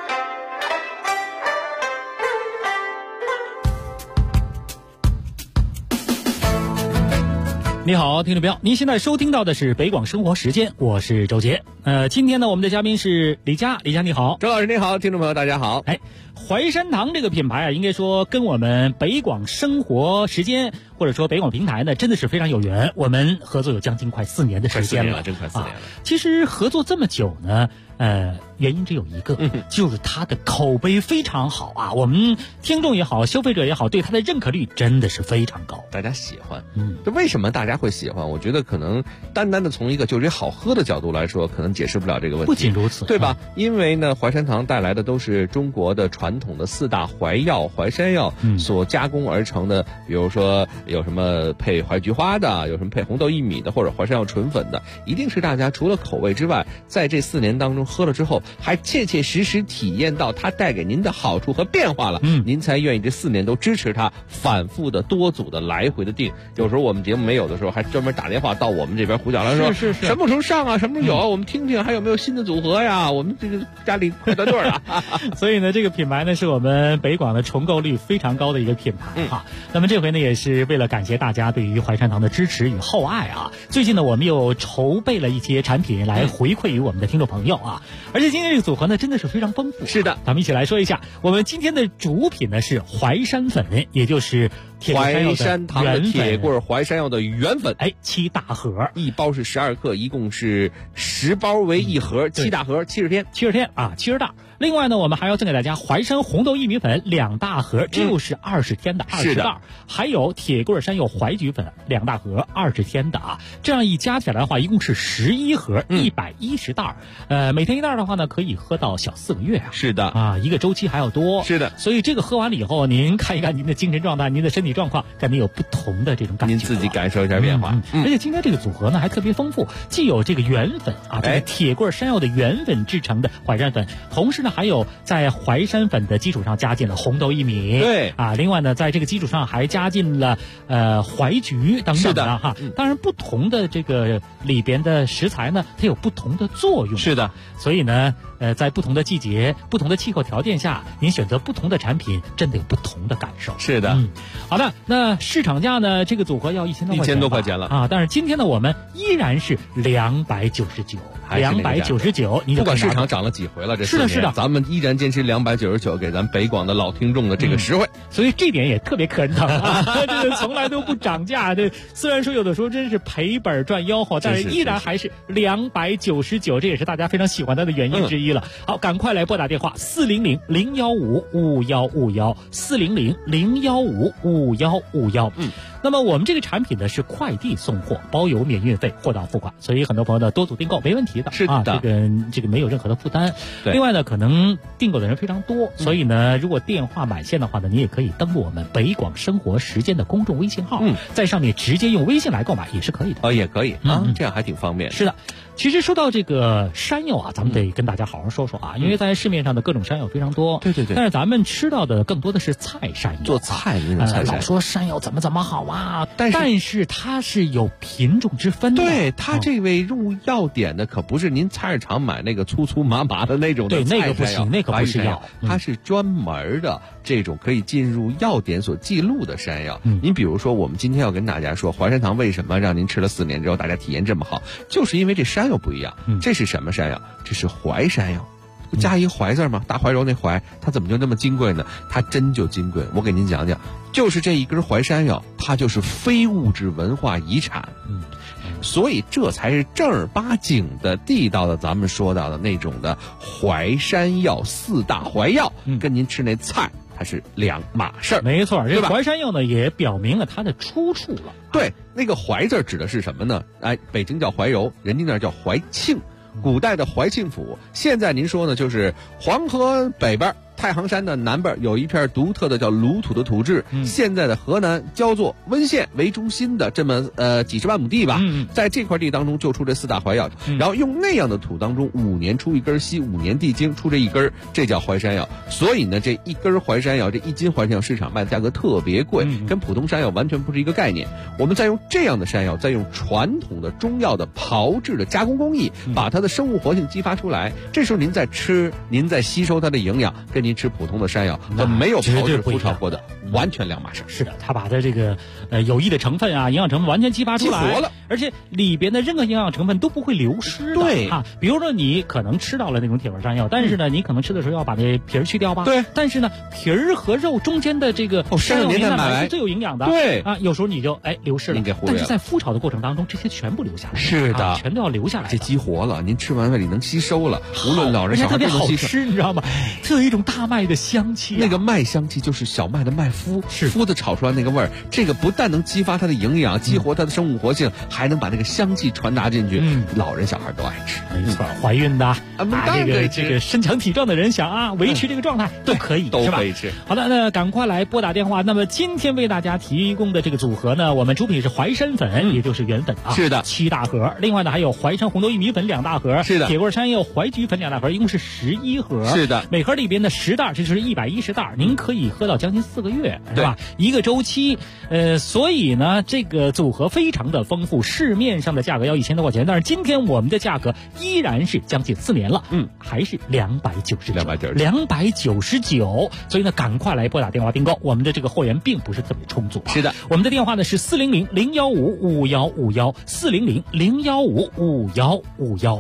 你好，听众朋友，您现在收听到的是北广生活时间，我是周杰。今天呢，我们的嘉宾是李佳，李佳你好， 周老师你好，听众朋友大家好。 淮山堂这个品牌啊，应该说跟我们北广生活时间或者说北广平台呢，真的是非常有缘。我们合作有将近快4年的时间了， 真快4年了。 其实合作这么久呢，原因只有一个，就是它的口碑非常好啊。我们听众也好，消费者也好，对它的认可率真的是非常高， 大家喜欢。这为什么大家会喜欢？我觉得可能单单的从一个就是好喝的角度来说，可能解释不了这个问题。 不仅如此， 对吧？因为呢，淮山堂带来的都是中国的传统的4大淮药、淮山药所加工而成的，比如说有什么配淮菊花的，有什么配红豆薏米的，或者淮山药纯粉的，一定是大家除了口味之外，在这4年当中喝了之后，还切切实实体验到它带给您的好处和变化了，您才愿意这4年都支持它，反复的多组的来回的订。有时候我们节目没有的时候，还专门打电话到我们这边胡搅来说， 是什么时候上啊，什么时候有啊，我们听听还有没有新的组合呀，我们这个家里快断队了。 所以呢，这个品牌呢是我们北广的重购率非常高的一个品牌啊。那么这回呢，也是为了感谢大家对于淮山堂的支持与厚爱啊。最近呢，我们又筹备了一些产品来回馈于我们的听众朋友啊。而且今天这个组合呢，真的是非常丰富。 是的， 咱们一起来说一下，我们今天的主品呢是淮山粉，也就是淮山堂的铁棍淮山药的原粉 ，7大盒， 一包是12克，一共是10包为一盒，7大盒，70天啊，70袋。另外呢，我们还要赠给大家淮山红豆薏米粉2大盒，这又是20天的20袋，还有铁棍山药淮菊粉2大盒，20天的啊。这样一加起来的话，一共是11盒，110袋。每天1袋的话呢，可以喝到小4个月啊。 是的啊，一个周期还要多。 是的， 所以这个喝完了以后，您看一看您的精神状态，您的身体状况，肯定有不同的这种感觉。 您自己感受一下变化。 而且今天这个组合呢还特别丰富，既有这个原粉啊，这个铁棍山药的原粉制成的淮山粉，同时呢还有在淮山粉的基础上加进了红豆薏米， 对啊，另外呢在这个基础上还加进了淮菊等等的哈。当然不同的这个里边的食材呢，它有不同的作用。 是的， 所以呢在不同的季节、不同的气候条件下，您选择不同的产品，真的有不同的感受。 是的， 好的，那市场价呢？这个组合要1000多块钱了啊！但是今天呢，我们依然是299，你不管市场涨了几回了，这是的， 咱们依然坚持299，给咱北广的老听众的这个实惠， 所以这点也特别可人疼啊！这个从来都不涨价，这虽然说有的时候真是赔本赚吆喝，但是依然还是299，这也是大家非常喜欢它的原因之一了。好，赶快来拨打电话400-015-5151，400-015-5151。那么我们这个产品呢是快递送货，包邮免运费，货到付款，所以很多朋友呢多组订购没问题的。 是的， 这个没有任何的负担。另外呢，可能订购的人非常多，所以呢，如果电话满线的话呢，你也可以登录我们北广生活时间的公众微信号，在上面直接用微信来购买也是可以的。 也可以啊，这样还挺方便。 是的。 其实说到这个山药啊，咱们得跟大家好好说说啊，因为在市面上的各种山药非常多。 对。 但是咱们吃到的更多的是菜山药， 做菜的那种菜山药。 老说山药怎么好啊，但是它是有品种之分的。 对，它这位入药典的可不是您菜市场买那个粗粗麻麻的那种的菜山药， 对，那个不行，那个不是药， 它是专门的这种可以进入药典所记录的山药。您比如说，我们今天要跟大家说，淮山堂为什么让您吃了4年之后大家体验这么好，就是因为这山药不一样。这是什么山药？这是淮山药。加一淮字嘛，大怀柔那淮，它怎么就那么金贵呢？它真就金贵。我给您讲讲，就是这一根淮山药，它就是非物质文化遗产。所以这才是正儿八经的地道的，咱们说到的那种的淮山药4大淮药，跟您吃那菜它是两码事儿。 没错，这个淮山药呢也表明了它的出处了。 对，那个淮字指的是什么呢？北京叫怀柔，人家那儿叫怀庆。古代的怀庆府，现在您说呢，就是黄河北边太行山的南边有一片独特的叫鲁土的土质，现在的河南焦作温县为中心的这么几十万亩地吧，在这块地当中就出这4大淮药，然后用那样的土当中5年出一根稀，5年地精出这一根，这叫淮山药。所以呢，这一根淮山药，这1斤淮山药市场卖的价格特别贵，跟普通山药完全不是一个概念。我们再用这样的山药，再用传统的中药的炮制的加工工艺，把它的生物活性激发出来，这时候您在吃，您在吸收它的营养，跟您吃普通的山药和没有炮制烘炒过的完全两码事。 是的，它把它这个有益的成分啊，营养成分完全激发出来， 激活了， 而且里边的任何营养成分都不会流失的。 对啊，比如说你可能吃到了那种铁纹山药，但是呢，你可能吃的时候要把那皮儿去掉吧。 对， 但是呢，皮儿和肉中间的这个山药黏蛋白是最有营养的。 对啊，有时候你就流失了， 您给忽略了。 但是在孵炒的过程当中，这些全部留下来。 是的， 全都要留下来。 这激活了，您吃完胃里能吸收了，无论老人小孩都能吸收。 特别好吃，你知道吗？它有一种大麦的香气， 那个麦香气就是小麦的麦麸，麸子炒出来那个味儿。这个不但能激发它的营养，激活它的生物活性，还能把那个香气传达进去。老人小孩都爱吃。 没错，怀孕的这个身强体壮的人想啊维持这个状态都可以， 都可以吃。 好的，那赶快来拨打电话。那么今天为大家提供的这个组合呢，我们出品是淮山粉，也就是原粉啊， 是的 ，7大盒。另外呢还有淮山红豆薏米粉2大盒， 是的， 铁棍山药淮菊粉2大盒，一共是11盒， 是的。 每盒里边的10袋，这就是110袋，您可以喝到将近4个月，是吧？一个周期。所以呢，这个组合非常的丰富，市面上的价格要1000多块钱，但是今天我们的价格依然是将近4年了，还是299，所以呢，赶快来拨打电话订购，我们的这个货源并不是特别充足。 是的， 我们的电话呢是400-015-5151，400-015-5151。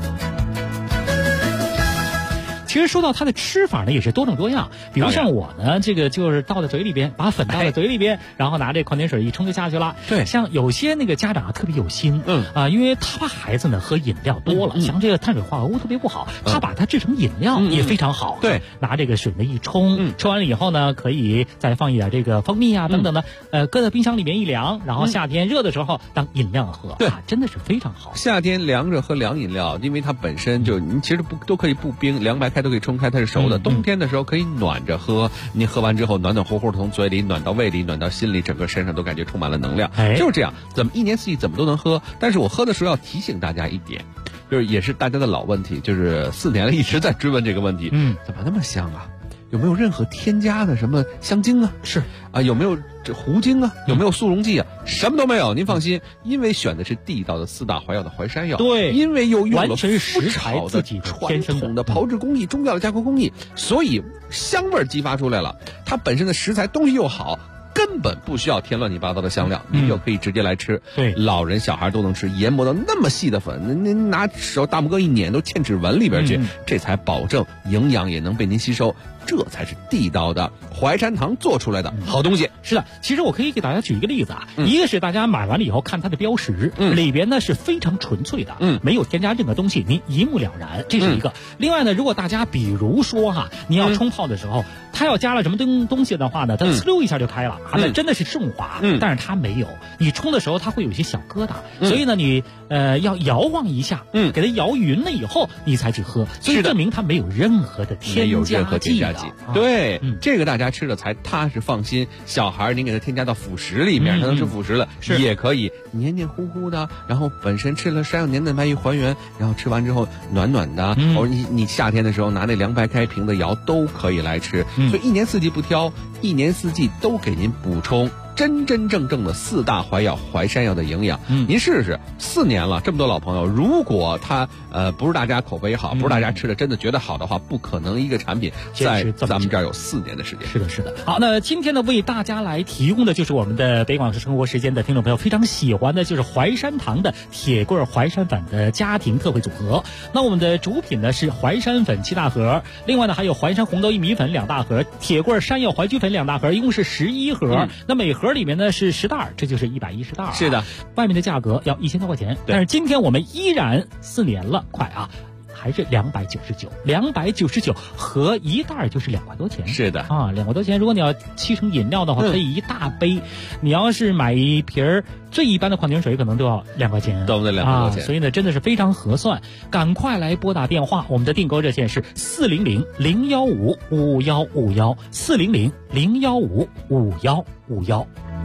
其实说到它的吃法呢，也是多种多样。比如像我呢，这个就是倒在嘴里边，把粉倒在嘴里边，然后拿这矿泉水一冲就下去了。 对， 像有些那个家长特别有心，因为他怕孩子呢喝饮料多了，像这个碳水化合物特别不好，他把它制成饮料也非常好。 对， 拿这个水呢一冲，冲完了以后呢，可以再放一点这个蜂蜜啊等等的，搁在冰箱里面一凉，然后夏天热的时候当饮料喝， 对， 真的是非常好。 夏天凉着喝凉饮料，因为它本身就您其实都可以不冰，凉白开都可以冲开，它是熟的。冬天的时候可以暖着喝，您喝完之后暖暖乎乎的从嘴里暖到胃里，暖到心里，整个身上都感觉充满了能量。就是这样，怎么一年四季怎么都能喝。但是我喝的时候要提醒大家一点，就是也是大家的老问题，就是4年了一直在追问这个问题，怎么那么香啊？有没有任何添加的什么香精啊？ 是啊，有没有这糊精啊？有没有速溶剂啊？什么都没有，您放心，因为选的是地道的4大淮药的淮山药， 对， 因为又用了完全是食材自己传统的炮制工艺、中药的加工工艺，所以香味激发出来了。它本身的食材东西又好，根本不需要添乱七八糟的香料，你就可以直接来吃。 对， 老人小孩都能吃，研磨到那么细的粉，您拿手大拇哥一碾都嵌指纹里边去，这才保证营养也能被您吸收。这才是地道的淮山堂做出来的好东西。 是的，其实我可以给大家举一个例子啊，一个是大家买完了以后看它的标识，里边呢是非常纯粹的，没有添加任何东西，您一目了然，这是一个。另外呢，如果大家比如说哈，你要冲泡的时候，它要加了什么东西的话呢，它呲溜一下就开了，那真的是顺滑，但是它没有，你冲的时候它会有一些小疙瘩，所以呢你要摇晃一下，给它摇匀了以后你才去喝，所以证明它没有任何的添加剂的。 己。对，这个大家吃的才踏实放心。小孩您给他添加到辅食里面，他能吃辅食了，也可以黏黏糊糊的，然后本身吃了山药黏蛋白一还原，然后吃完之后暖暖的，或者你夏天的时候拿那凉白开瓶的摇都可以来吃。所以一年四季不挑，一年四季都给您补充真真正正的4大怀药淮山药的营养。您试试，4年了，这么多老朋友，如果他不是大家口碑好，不是大家吃的真的觉得好的话，不可能一个产品在咱们这儿有4年的时间。 是的，是的。好，那今天呢，为大家来提供的就是我们的北广生活时间的听众朋友非常喜欢的，就是淮山堂的铁棍淮山粉的家庭特惠组合。那我们的主品呢是淮山粉7大盒，另外呢还有淮山红豆薏米粉2大盒，铁棍山药淮菊粉2大盒，一共是11盒。那每盒里面呢是10袋，这就是110袋。 是的， 外面的价格要1000多块钱，但是今天我们依然4年了，快啊！还是299合1袋就是2块多钱。 是的啊，2块多钱。如果你要沏成饮料的话，可以一大杯。你要是买一瓶最一般的矿泉水，可能都要2块钱， 都得2块多钱。 所以呢，真的是非常合算。赶快来拨打电话，我们的订购热线是400-015-5151 400-015-5151。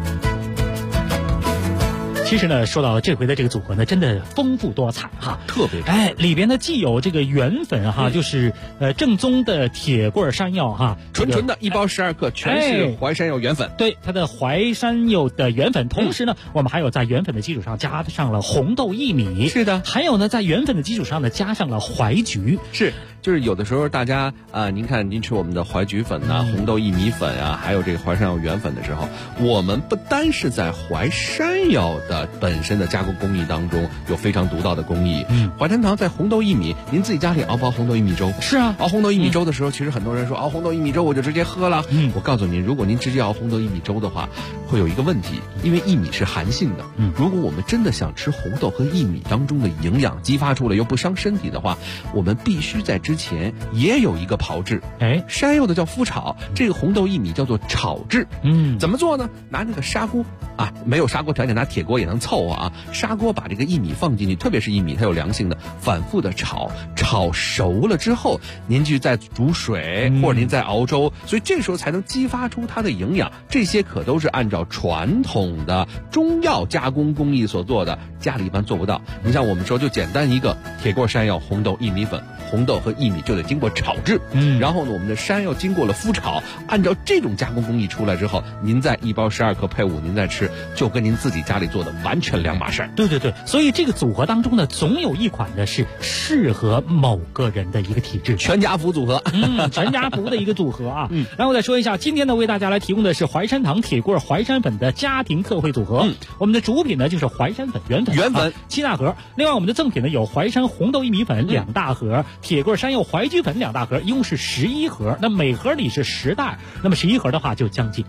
其实呢，说到这回的这个组合呢，真的丰富多彩哈， 特别里边呢既有这个原粉哈，就是正宗的铁棍山药哈， 纯的1包12克，全是淮山药原粉。 对，它的淮山药的原粉，同时呢，我们还有在原粉的基础上加上了红豆薏米， 是的， 还有呢，在原粉的基础上呢，加上了淮菊， 就是有的时候大家您看您吃我们的淮菊粉呐、红豆薏米粉啊，还有这个淮山药原粉的时候，我们不单是在淮山药的本身的加工工艺当中有非常独到的工艺。淮山堂在红豆薏米，您自己家里熬不熬红豆薏米粥？ 是啊， 熬红豆薏米粥的时候，其实很多人说熬红豆薏米粥我就直接喝了。我告诉您，如果您直接熬红豆薏米粥的话，会有一个问题，因为薏米是寒性的。如果我们真的想吃红豆和薏米当中的营养激发出来又不伤身体的话，我们必须在之前也有一个炮制。山药的叫麸炒，这个红豆薏米叫做炒制。怎么做呢？拿那个砂锅啊，没有砂锅条件拿铁锅也能凑合啊。砂锅把这个薏米放进去，特别是薏米它有凉性的，反复的炒熟了之后，您就再煮水或者您再熬粥，所以这时候才能激发出它的营养。这些可都是按照传统的中药加工工艺所做的，家里一般做不到。你像我们说就简单一个铁棍山药红豆薏米粉，红豆和薏米就得经过炒制，然后呢我们的山药经过了麸炒，按照这种加工工艺出来之后，您再1包12克配5您再吃，就跟您自己家里做的完全两码事儿。 对，所以这个组合当中呢，总有一款呢是适合某个人的一个体质， 全家福组合， 全家福的一个组合啊。然后再说一下，今天呢为大家来提供的是淮山堂铁棍淮山粉的家庭特惠组合。我们的主品呢就是淮山粉原粉7大盒，另外我们的赠品呢有淮山红豆薏米粉2大盒，铁棍山药淮菊粉2大盒，一共是11盒，那每盒里是10袋，那么11盒的话就将近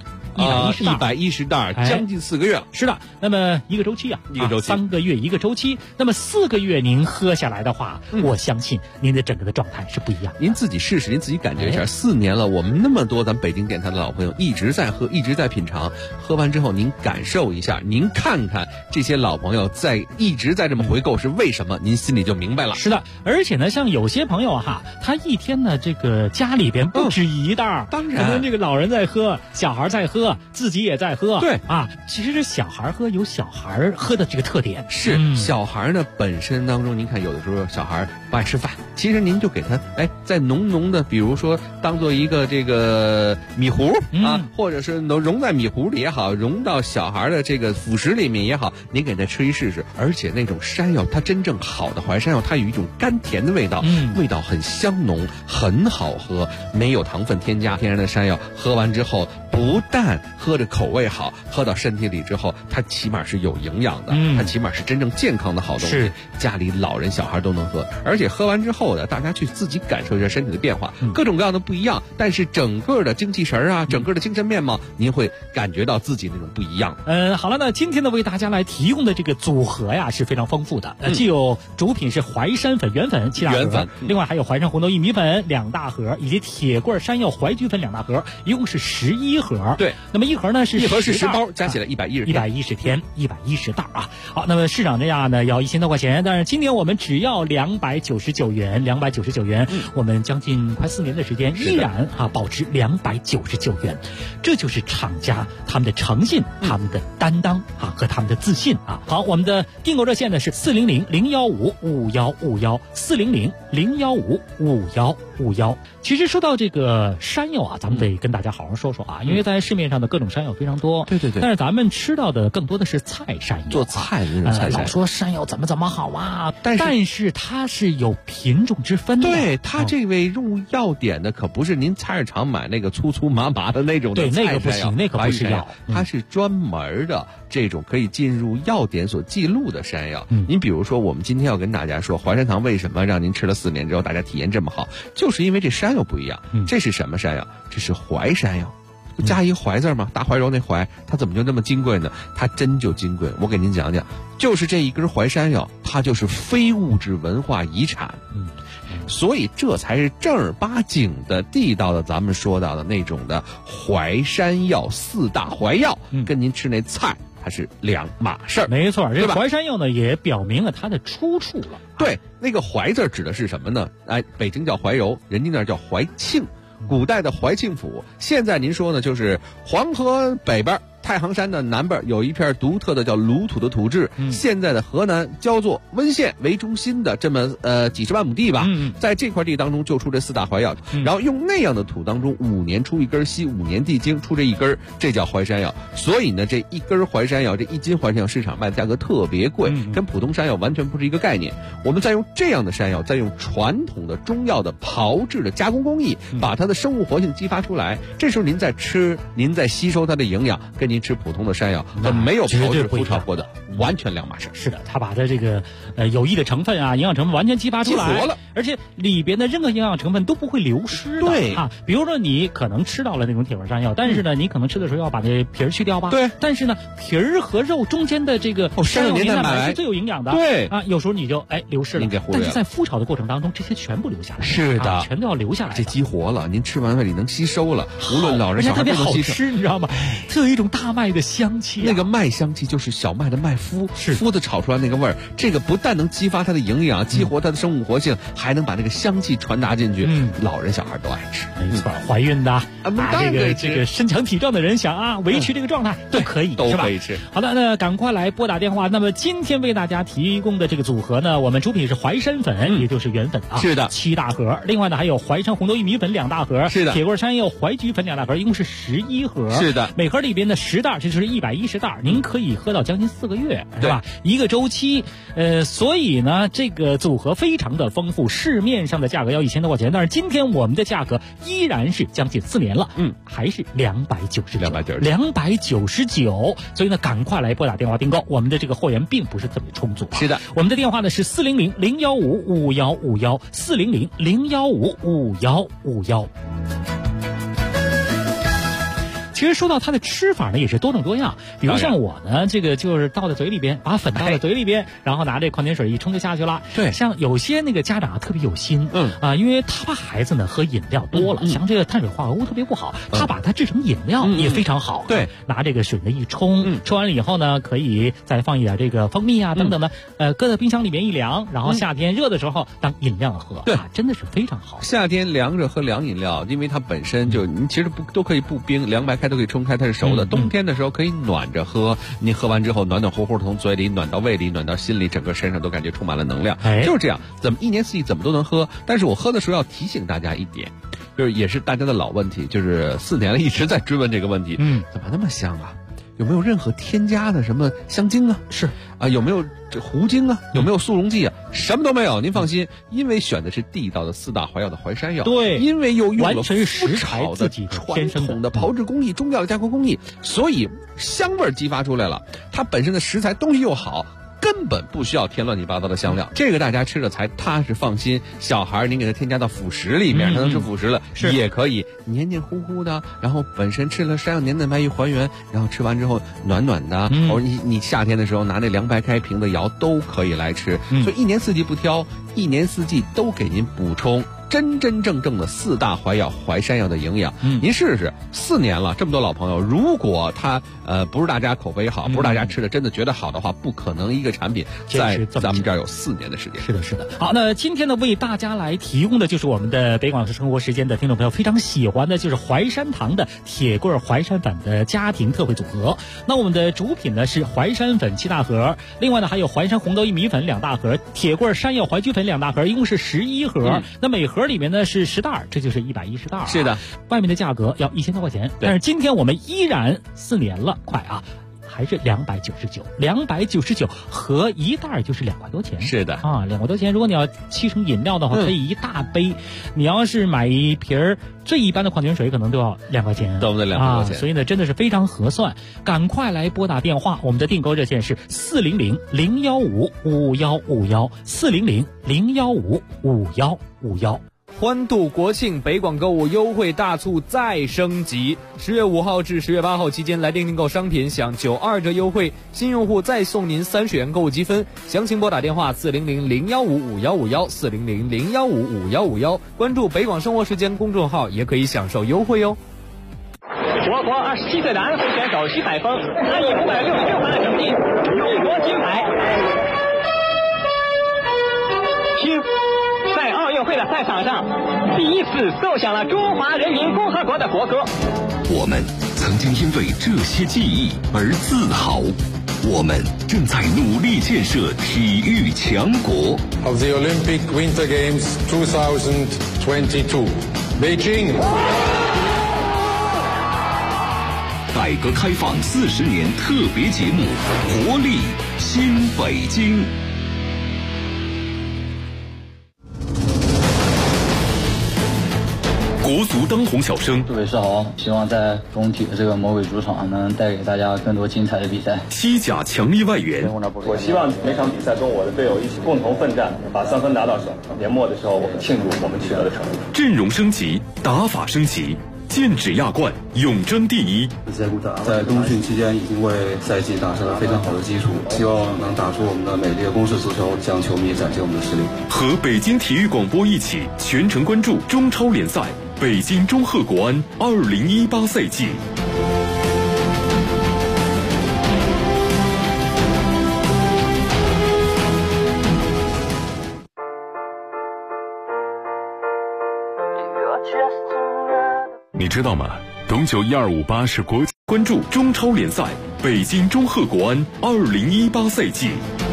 110袋，将近4个月了。 是的，那么一个周期3个月一个周期，那么4个月您喝下来的话，我相信您的整个的状态是不一样的。 您自己试试，您自己感觉一下，4年了，我们那么多咱北京电台的老朋友一直在喝，一直在品尝，喝完之后您感受一下，您看看这些老朋友一直在这么回购是为什么，您心里就明白了。 是的，而且呢，像有些朋友哈，他一天呢这个家里边不止1袋， 当然可能这个老人在喝，小孩在喝，自己也在喝。 对啊，其实这小孩喝有小孩喝的这个特点。 是小孩呢本身当中，您看有的时候小孩不爱吃饭，其实您就给他再浓的，比如说当做一个这个米糊啊，或者是融在米糊里也好，融到小孩的这个辅食里面也好，您给他吃一试试。而且那种山药，它真正好的淮山药，它有一种甘甜的味道，味道很香浓，很好喝，没有糖分添加，天然的山药喝完之后，不但喝着口味好，喝到身体里之后，它起码是有营养的，它起码是真正健康的好东西，家里老人小孩都能喝。而且喝完之后呢，大家去自己感受一下身体的变化，各种各样的不一样，但是整个的精气神啊，整个的精神面貌，您会感觉到自己那种不一样。 好了，那今天呢为大家来提供的这个组合呀是非常丰富的，既有主品是淮山粉原粉7大盒，另外还有淮山红豆薏米粉2大盒，以及铁棍山药淮菊粉2大盒，一共是11盒。 对， 那么一盒呢是一盒是10包，加起来110 天，110袋啊。好，那么市场价呢要1000多块钱，但是今天我们只要299 299元，299元，我们将近快4年的时间，依然保持299元，这就是厂家他们的诚信、他们的担当和他们的自信啊。好，我们的订购热线呢是400-015-5151，400-015-5151。其实说到这个山药啊，咱们得跟大家好好说说啊，因为在市面上的各种山药非常多， 对， 但是咱们吃到的更多的是菜山药， 做菜的那种菜山药， 老说山药怎么好啊，但是它是有品种之分的。 对，它这位入药典的可不是您菜市场买那个粗粗麻麻的那种的菜山药， 对，那个不行，那个不是药， 它是专门的这种可以进入药典所记录的山药。您比如说，我们今天要跟大家说，淮山堂为什么让您吃了4年之后大家体验这么好，就是因为这山药不一样。这是什么山药？这是淮山药。加一怀字嘛，大怀柔那怀，它怎么就那么金贵呢？它真就金贵。我给您讲讲，就是这一根淮山药，它就是非物质文化遗产。所以这才是正儿八经的地道的，咱们说到的那种的淮山药4大怀药，跟您吃那菜它是两码事儿。 没错，这淮山药呢也表明了它的出处了。 对，那个淮字指的是什么呢？北京叫怀柔，人家那儿叫怀庆。古代的怀庆府，现在您说呢，就是黄河北边太行山的南边有一片独特的叫鲁土的土质，现在的河南焦作温县为中心的这么几十万亩地吧，在这块地当中就出这4大怀药，然后用那样的土当中5年出一根稀，5年地精出这一根，这叫淮山药。所以呢，这一根淮山药，这1斤淮山药市场卖的价格特别贵，跟普通山药完全不是一个概念。我们再用这样的山药，再用传统的中药的炮制的加工工艺，把它的生物活性激发出来。这时候您在吃，您在吸收它的营养，跟您吃普通的山药和没有炮制烘炒过的完全两码事。 是的，它把它这个有益的成分啊，营养成分完全激发出来， 激活了， 而且里边的任何营养成分都不会流失的。 对啊，比如说你可能吃到了那种铁纹山药，但是呢，你可能吃的时候要把那皮儿去掉吧。 对， 但是呢，皮儿和肉中间的这个山药蛋白是最有营养的。 对啊，有时候你就流失了，但是在孵炒的过程当中，这些全部留下来。 是的， 全都要留下来。 这激活了，您吃完胃里能吸收了，无论老人小孩都能吸收。特别好吃，你知道吗？特有一种大麦的香气， 那个麦香气就是小麦的麦麸，麸子炒出来那个味儿。这个不但能激发它的营养，激活它的生物活性，还能把那个香气传达进去。老人小孩都爱吃。 没错，怀孕的这个身强体壮的人想维持这个状态都可以， 都可以吃。 好的，那赶快来拨打电话。那么今天为大家提供的这个组合呢，我们出品是淮山粉，也就是原粉啊， 是的 ，7大盒。另外呢，还有淮山红豆薏米粉2大盒， 是的， 铁棍山药淮菊粉2大盒，一共是11盒， 是的。 每盒里边的10袋，这就是110袋，您可以喝到将近4个月，是吧？一个周期。所以呢，这个组合非常的丰富，市面上的价格要1000多块钱，但是今天我们的价格依然是将近4年了，还是299，所以呢，赶快来拨打电话订购，我们的这个货源并不是特别充足。 是的， 我们的电话呢是400-015-5151，400-015-5151。其实说到它的吃法呢，也是多种多样。比如像我呢，这个就是倒在嘴里边，把粉倒在嘴里边，然后拿这矿泉水一冲就下去了。 对， 像有些那个家长特别有心，因为他怕孩子呢喝饮料多了，像这个碳水化合物特别不好，他把它制成饮料也非常好。 对， 拿这个水呢一冲，冲完了以后呢，可以再放一点这个蜂蜜啊等等的，搁在冰箱里面一凉，然后夏天热的时候当饮料喝， 对， 真的是非常好。 夏天凉着喝凉饮料，因为它本身就您其实都可以不冰，凉白开都可以冲开，它是熟的。冬天的时候可以暖着喝，您喝完之后暖暖乎乎的，从嘴里暖到胃里，暖到心里，整个身上都感觉充满了能量。就是这样，怎么1年4季怎么都能喝。但是我喝的时候要提醒大家一点，就是也是大家的老问题，就是4年了一直在追问这个问题，怎么那么香啊？有没有任何添加的什么香精啊？ 是啊，有没有这胡精啊？有没有速溶剂啊？什么都没有，您放心，因为选的是地道的4大怀药的淮山药， 对， 因为又用了完全是食材自己传统的炮制工艺、中药的加工工艺，所以香味激发出来了。它本身的食材东西又好，根本不需要添乱七八糟的香料，这个大家吃了才踏实放心。小孩您给他添加到辅食里面，他能吃辅食了，也可以黏黏糊糊的，然后本身吃了山药黏蛋白一还原，然后吃完之后暖暖的，或者你夏天的时候拿那凉白开瓶的摇都可以来吃，所以1年4季不挑，1年4季都给您补充真真正正的4大怀药淮山药的营养。您试试，4年了，这么多老朋友，如果它不是大家口碑好，不是大家吃的真的觉得好的话，不可能一个产品在咱们这儿有4年的时间。 是的，是的。好，那今天呢，为大家来提供的就是我们的北广生活时间的听众朋友非常喜欢的，就是淮山堂的铁棍淮山粉的家庭特惠组合。那我们的主品呢是淮山粉7大盒，另外呢还有淮山红豆薏米粉2大盒，铁棍山药淮菊粉2大盒，一共是11盒。那每盒里面呢是10袋，这就是110袋。 是的， 外面的价格要1000多块钱，但是今天我们依然4年了，快啊！还是299合1袋就是2块多钱。 是的啊，2块多钱。如果你要沏成饮料的话，可以1大杯。你要是买一瓶最一般的矿泉水，可能都要2块钱， 都得2块多钱。 所以呢，真的是非常合算。赶快来拨打电话，我们的订购热线是400-015-5151，400-015-5151。 欢度国庆，北广购物优惠大促再升级。10月5号至10月8号期间来电订购商品享92折优惠，新用户再送您30元购物积分。详情拨打电话400-015-5151，400-015-5151，关注北广生活时间公众号也可以享受优惠哟。 我国27岁的安徽选手徐海峰，他以566分的成绩勇夺金牌。在奥运会的赛场上，第一次奏响了中华人民共和国的国歌。 我们曾经因为这些记忆而自豪，我们正在努力建设体育强国。 Of the Olympic Winter Games 2022, Beijing。 改革开放40年特别节目，活力新北京。 国足当红小生， 各位是好，希望在中体的这个魔鬼主场能带给大家更多精彩的比赛。 西甲强力外援， 我希望每场比赛跟我的队友一起共同奋战，把3分拿到手。年末的时候，我们庆祝我们取得的成绩。 阵容升级，打法升级，剑指亚冠，永争第一。 在冬训期间已经为赛季打下了非常好的基础，希望能打出我们的美丽的攻势足球，向球迷展现我们的实力。 和北京体育广播一起全程关注中超联赛。北京中赫国安2018赛季。你知道吗？董九1258是国关注中超联赛，北京中赫国安2018赛季。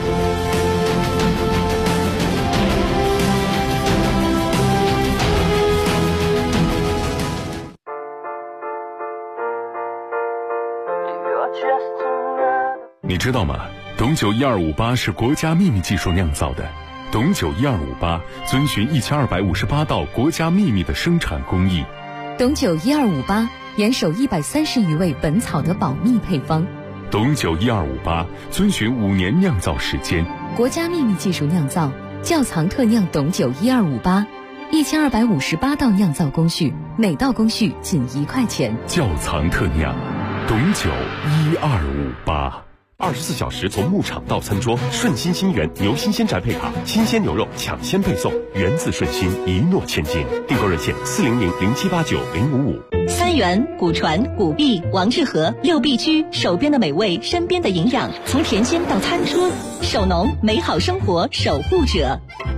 你知道吗？董九1258是国家秘密技术酿造的。董九1258遵循1258道国家秘密的生产工艺。 董九1258严守130余味本草的保密配方。 董九1258遵循5年酿造时间。 国家秘密技术酿造，窖藏特酿董九1258，1258道酿造工序，每道工序仅1块钱。 窖藏特酿，董九1258。 24小时从牧场到餐桌，顺心新源牛新鲜宅配卡，新鲜牛肉抢先配送，源自顺心，一诺千金。订购热线400-0789-055。 三元、古传、古碧、王致和6必居，手边的美味，身边的营养，从田间到餐桌，守农，美好生活守护者。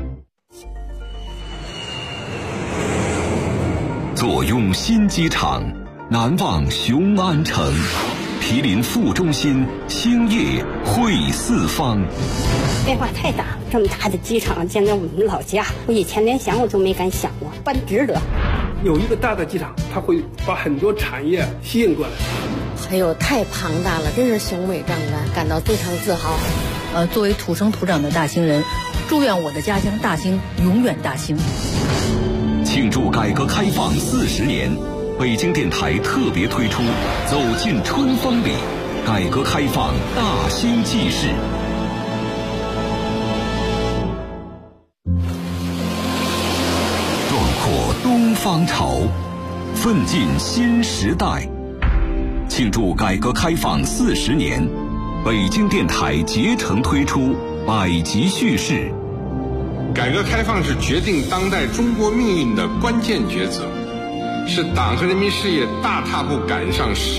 坐拥新机场，难忘雄安城。毗邻副中心，兴业汇四方。 变化太大，这么大的机场建在我们老家，我以前连想我都没敢想过，办值得。 有一个大的机场，它会把很多产业吸引过来。 哎呦，太庞大了，真是雄伟壮观，感到非常自豪。作为土生土长的大兴人，祝愿我的家乡大兴永远大兴。 庆祝改革开放40年。北京电台特别推出《走进春风里》，改革开放大兴纪事。壮阔东方潮，奋进新时代。庆祝改革开放40年，北京电台竭诚推出百集叙事， 改革开放是决定当代中国命运的关键抉择，是党和人民事业大踏步赶上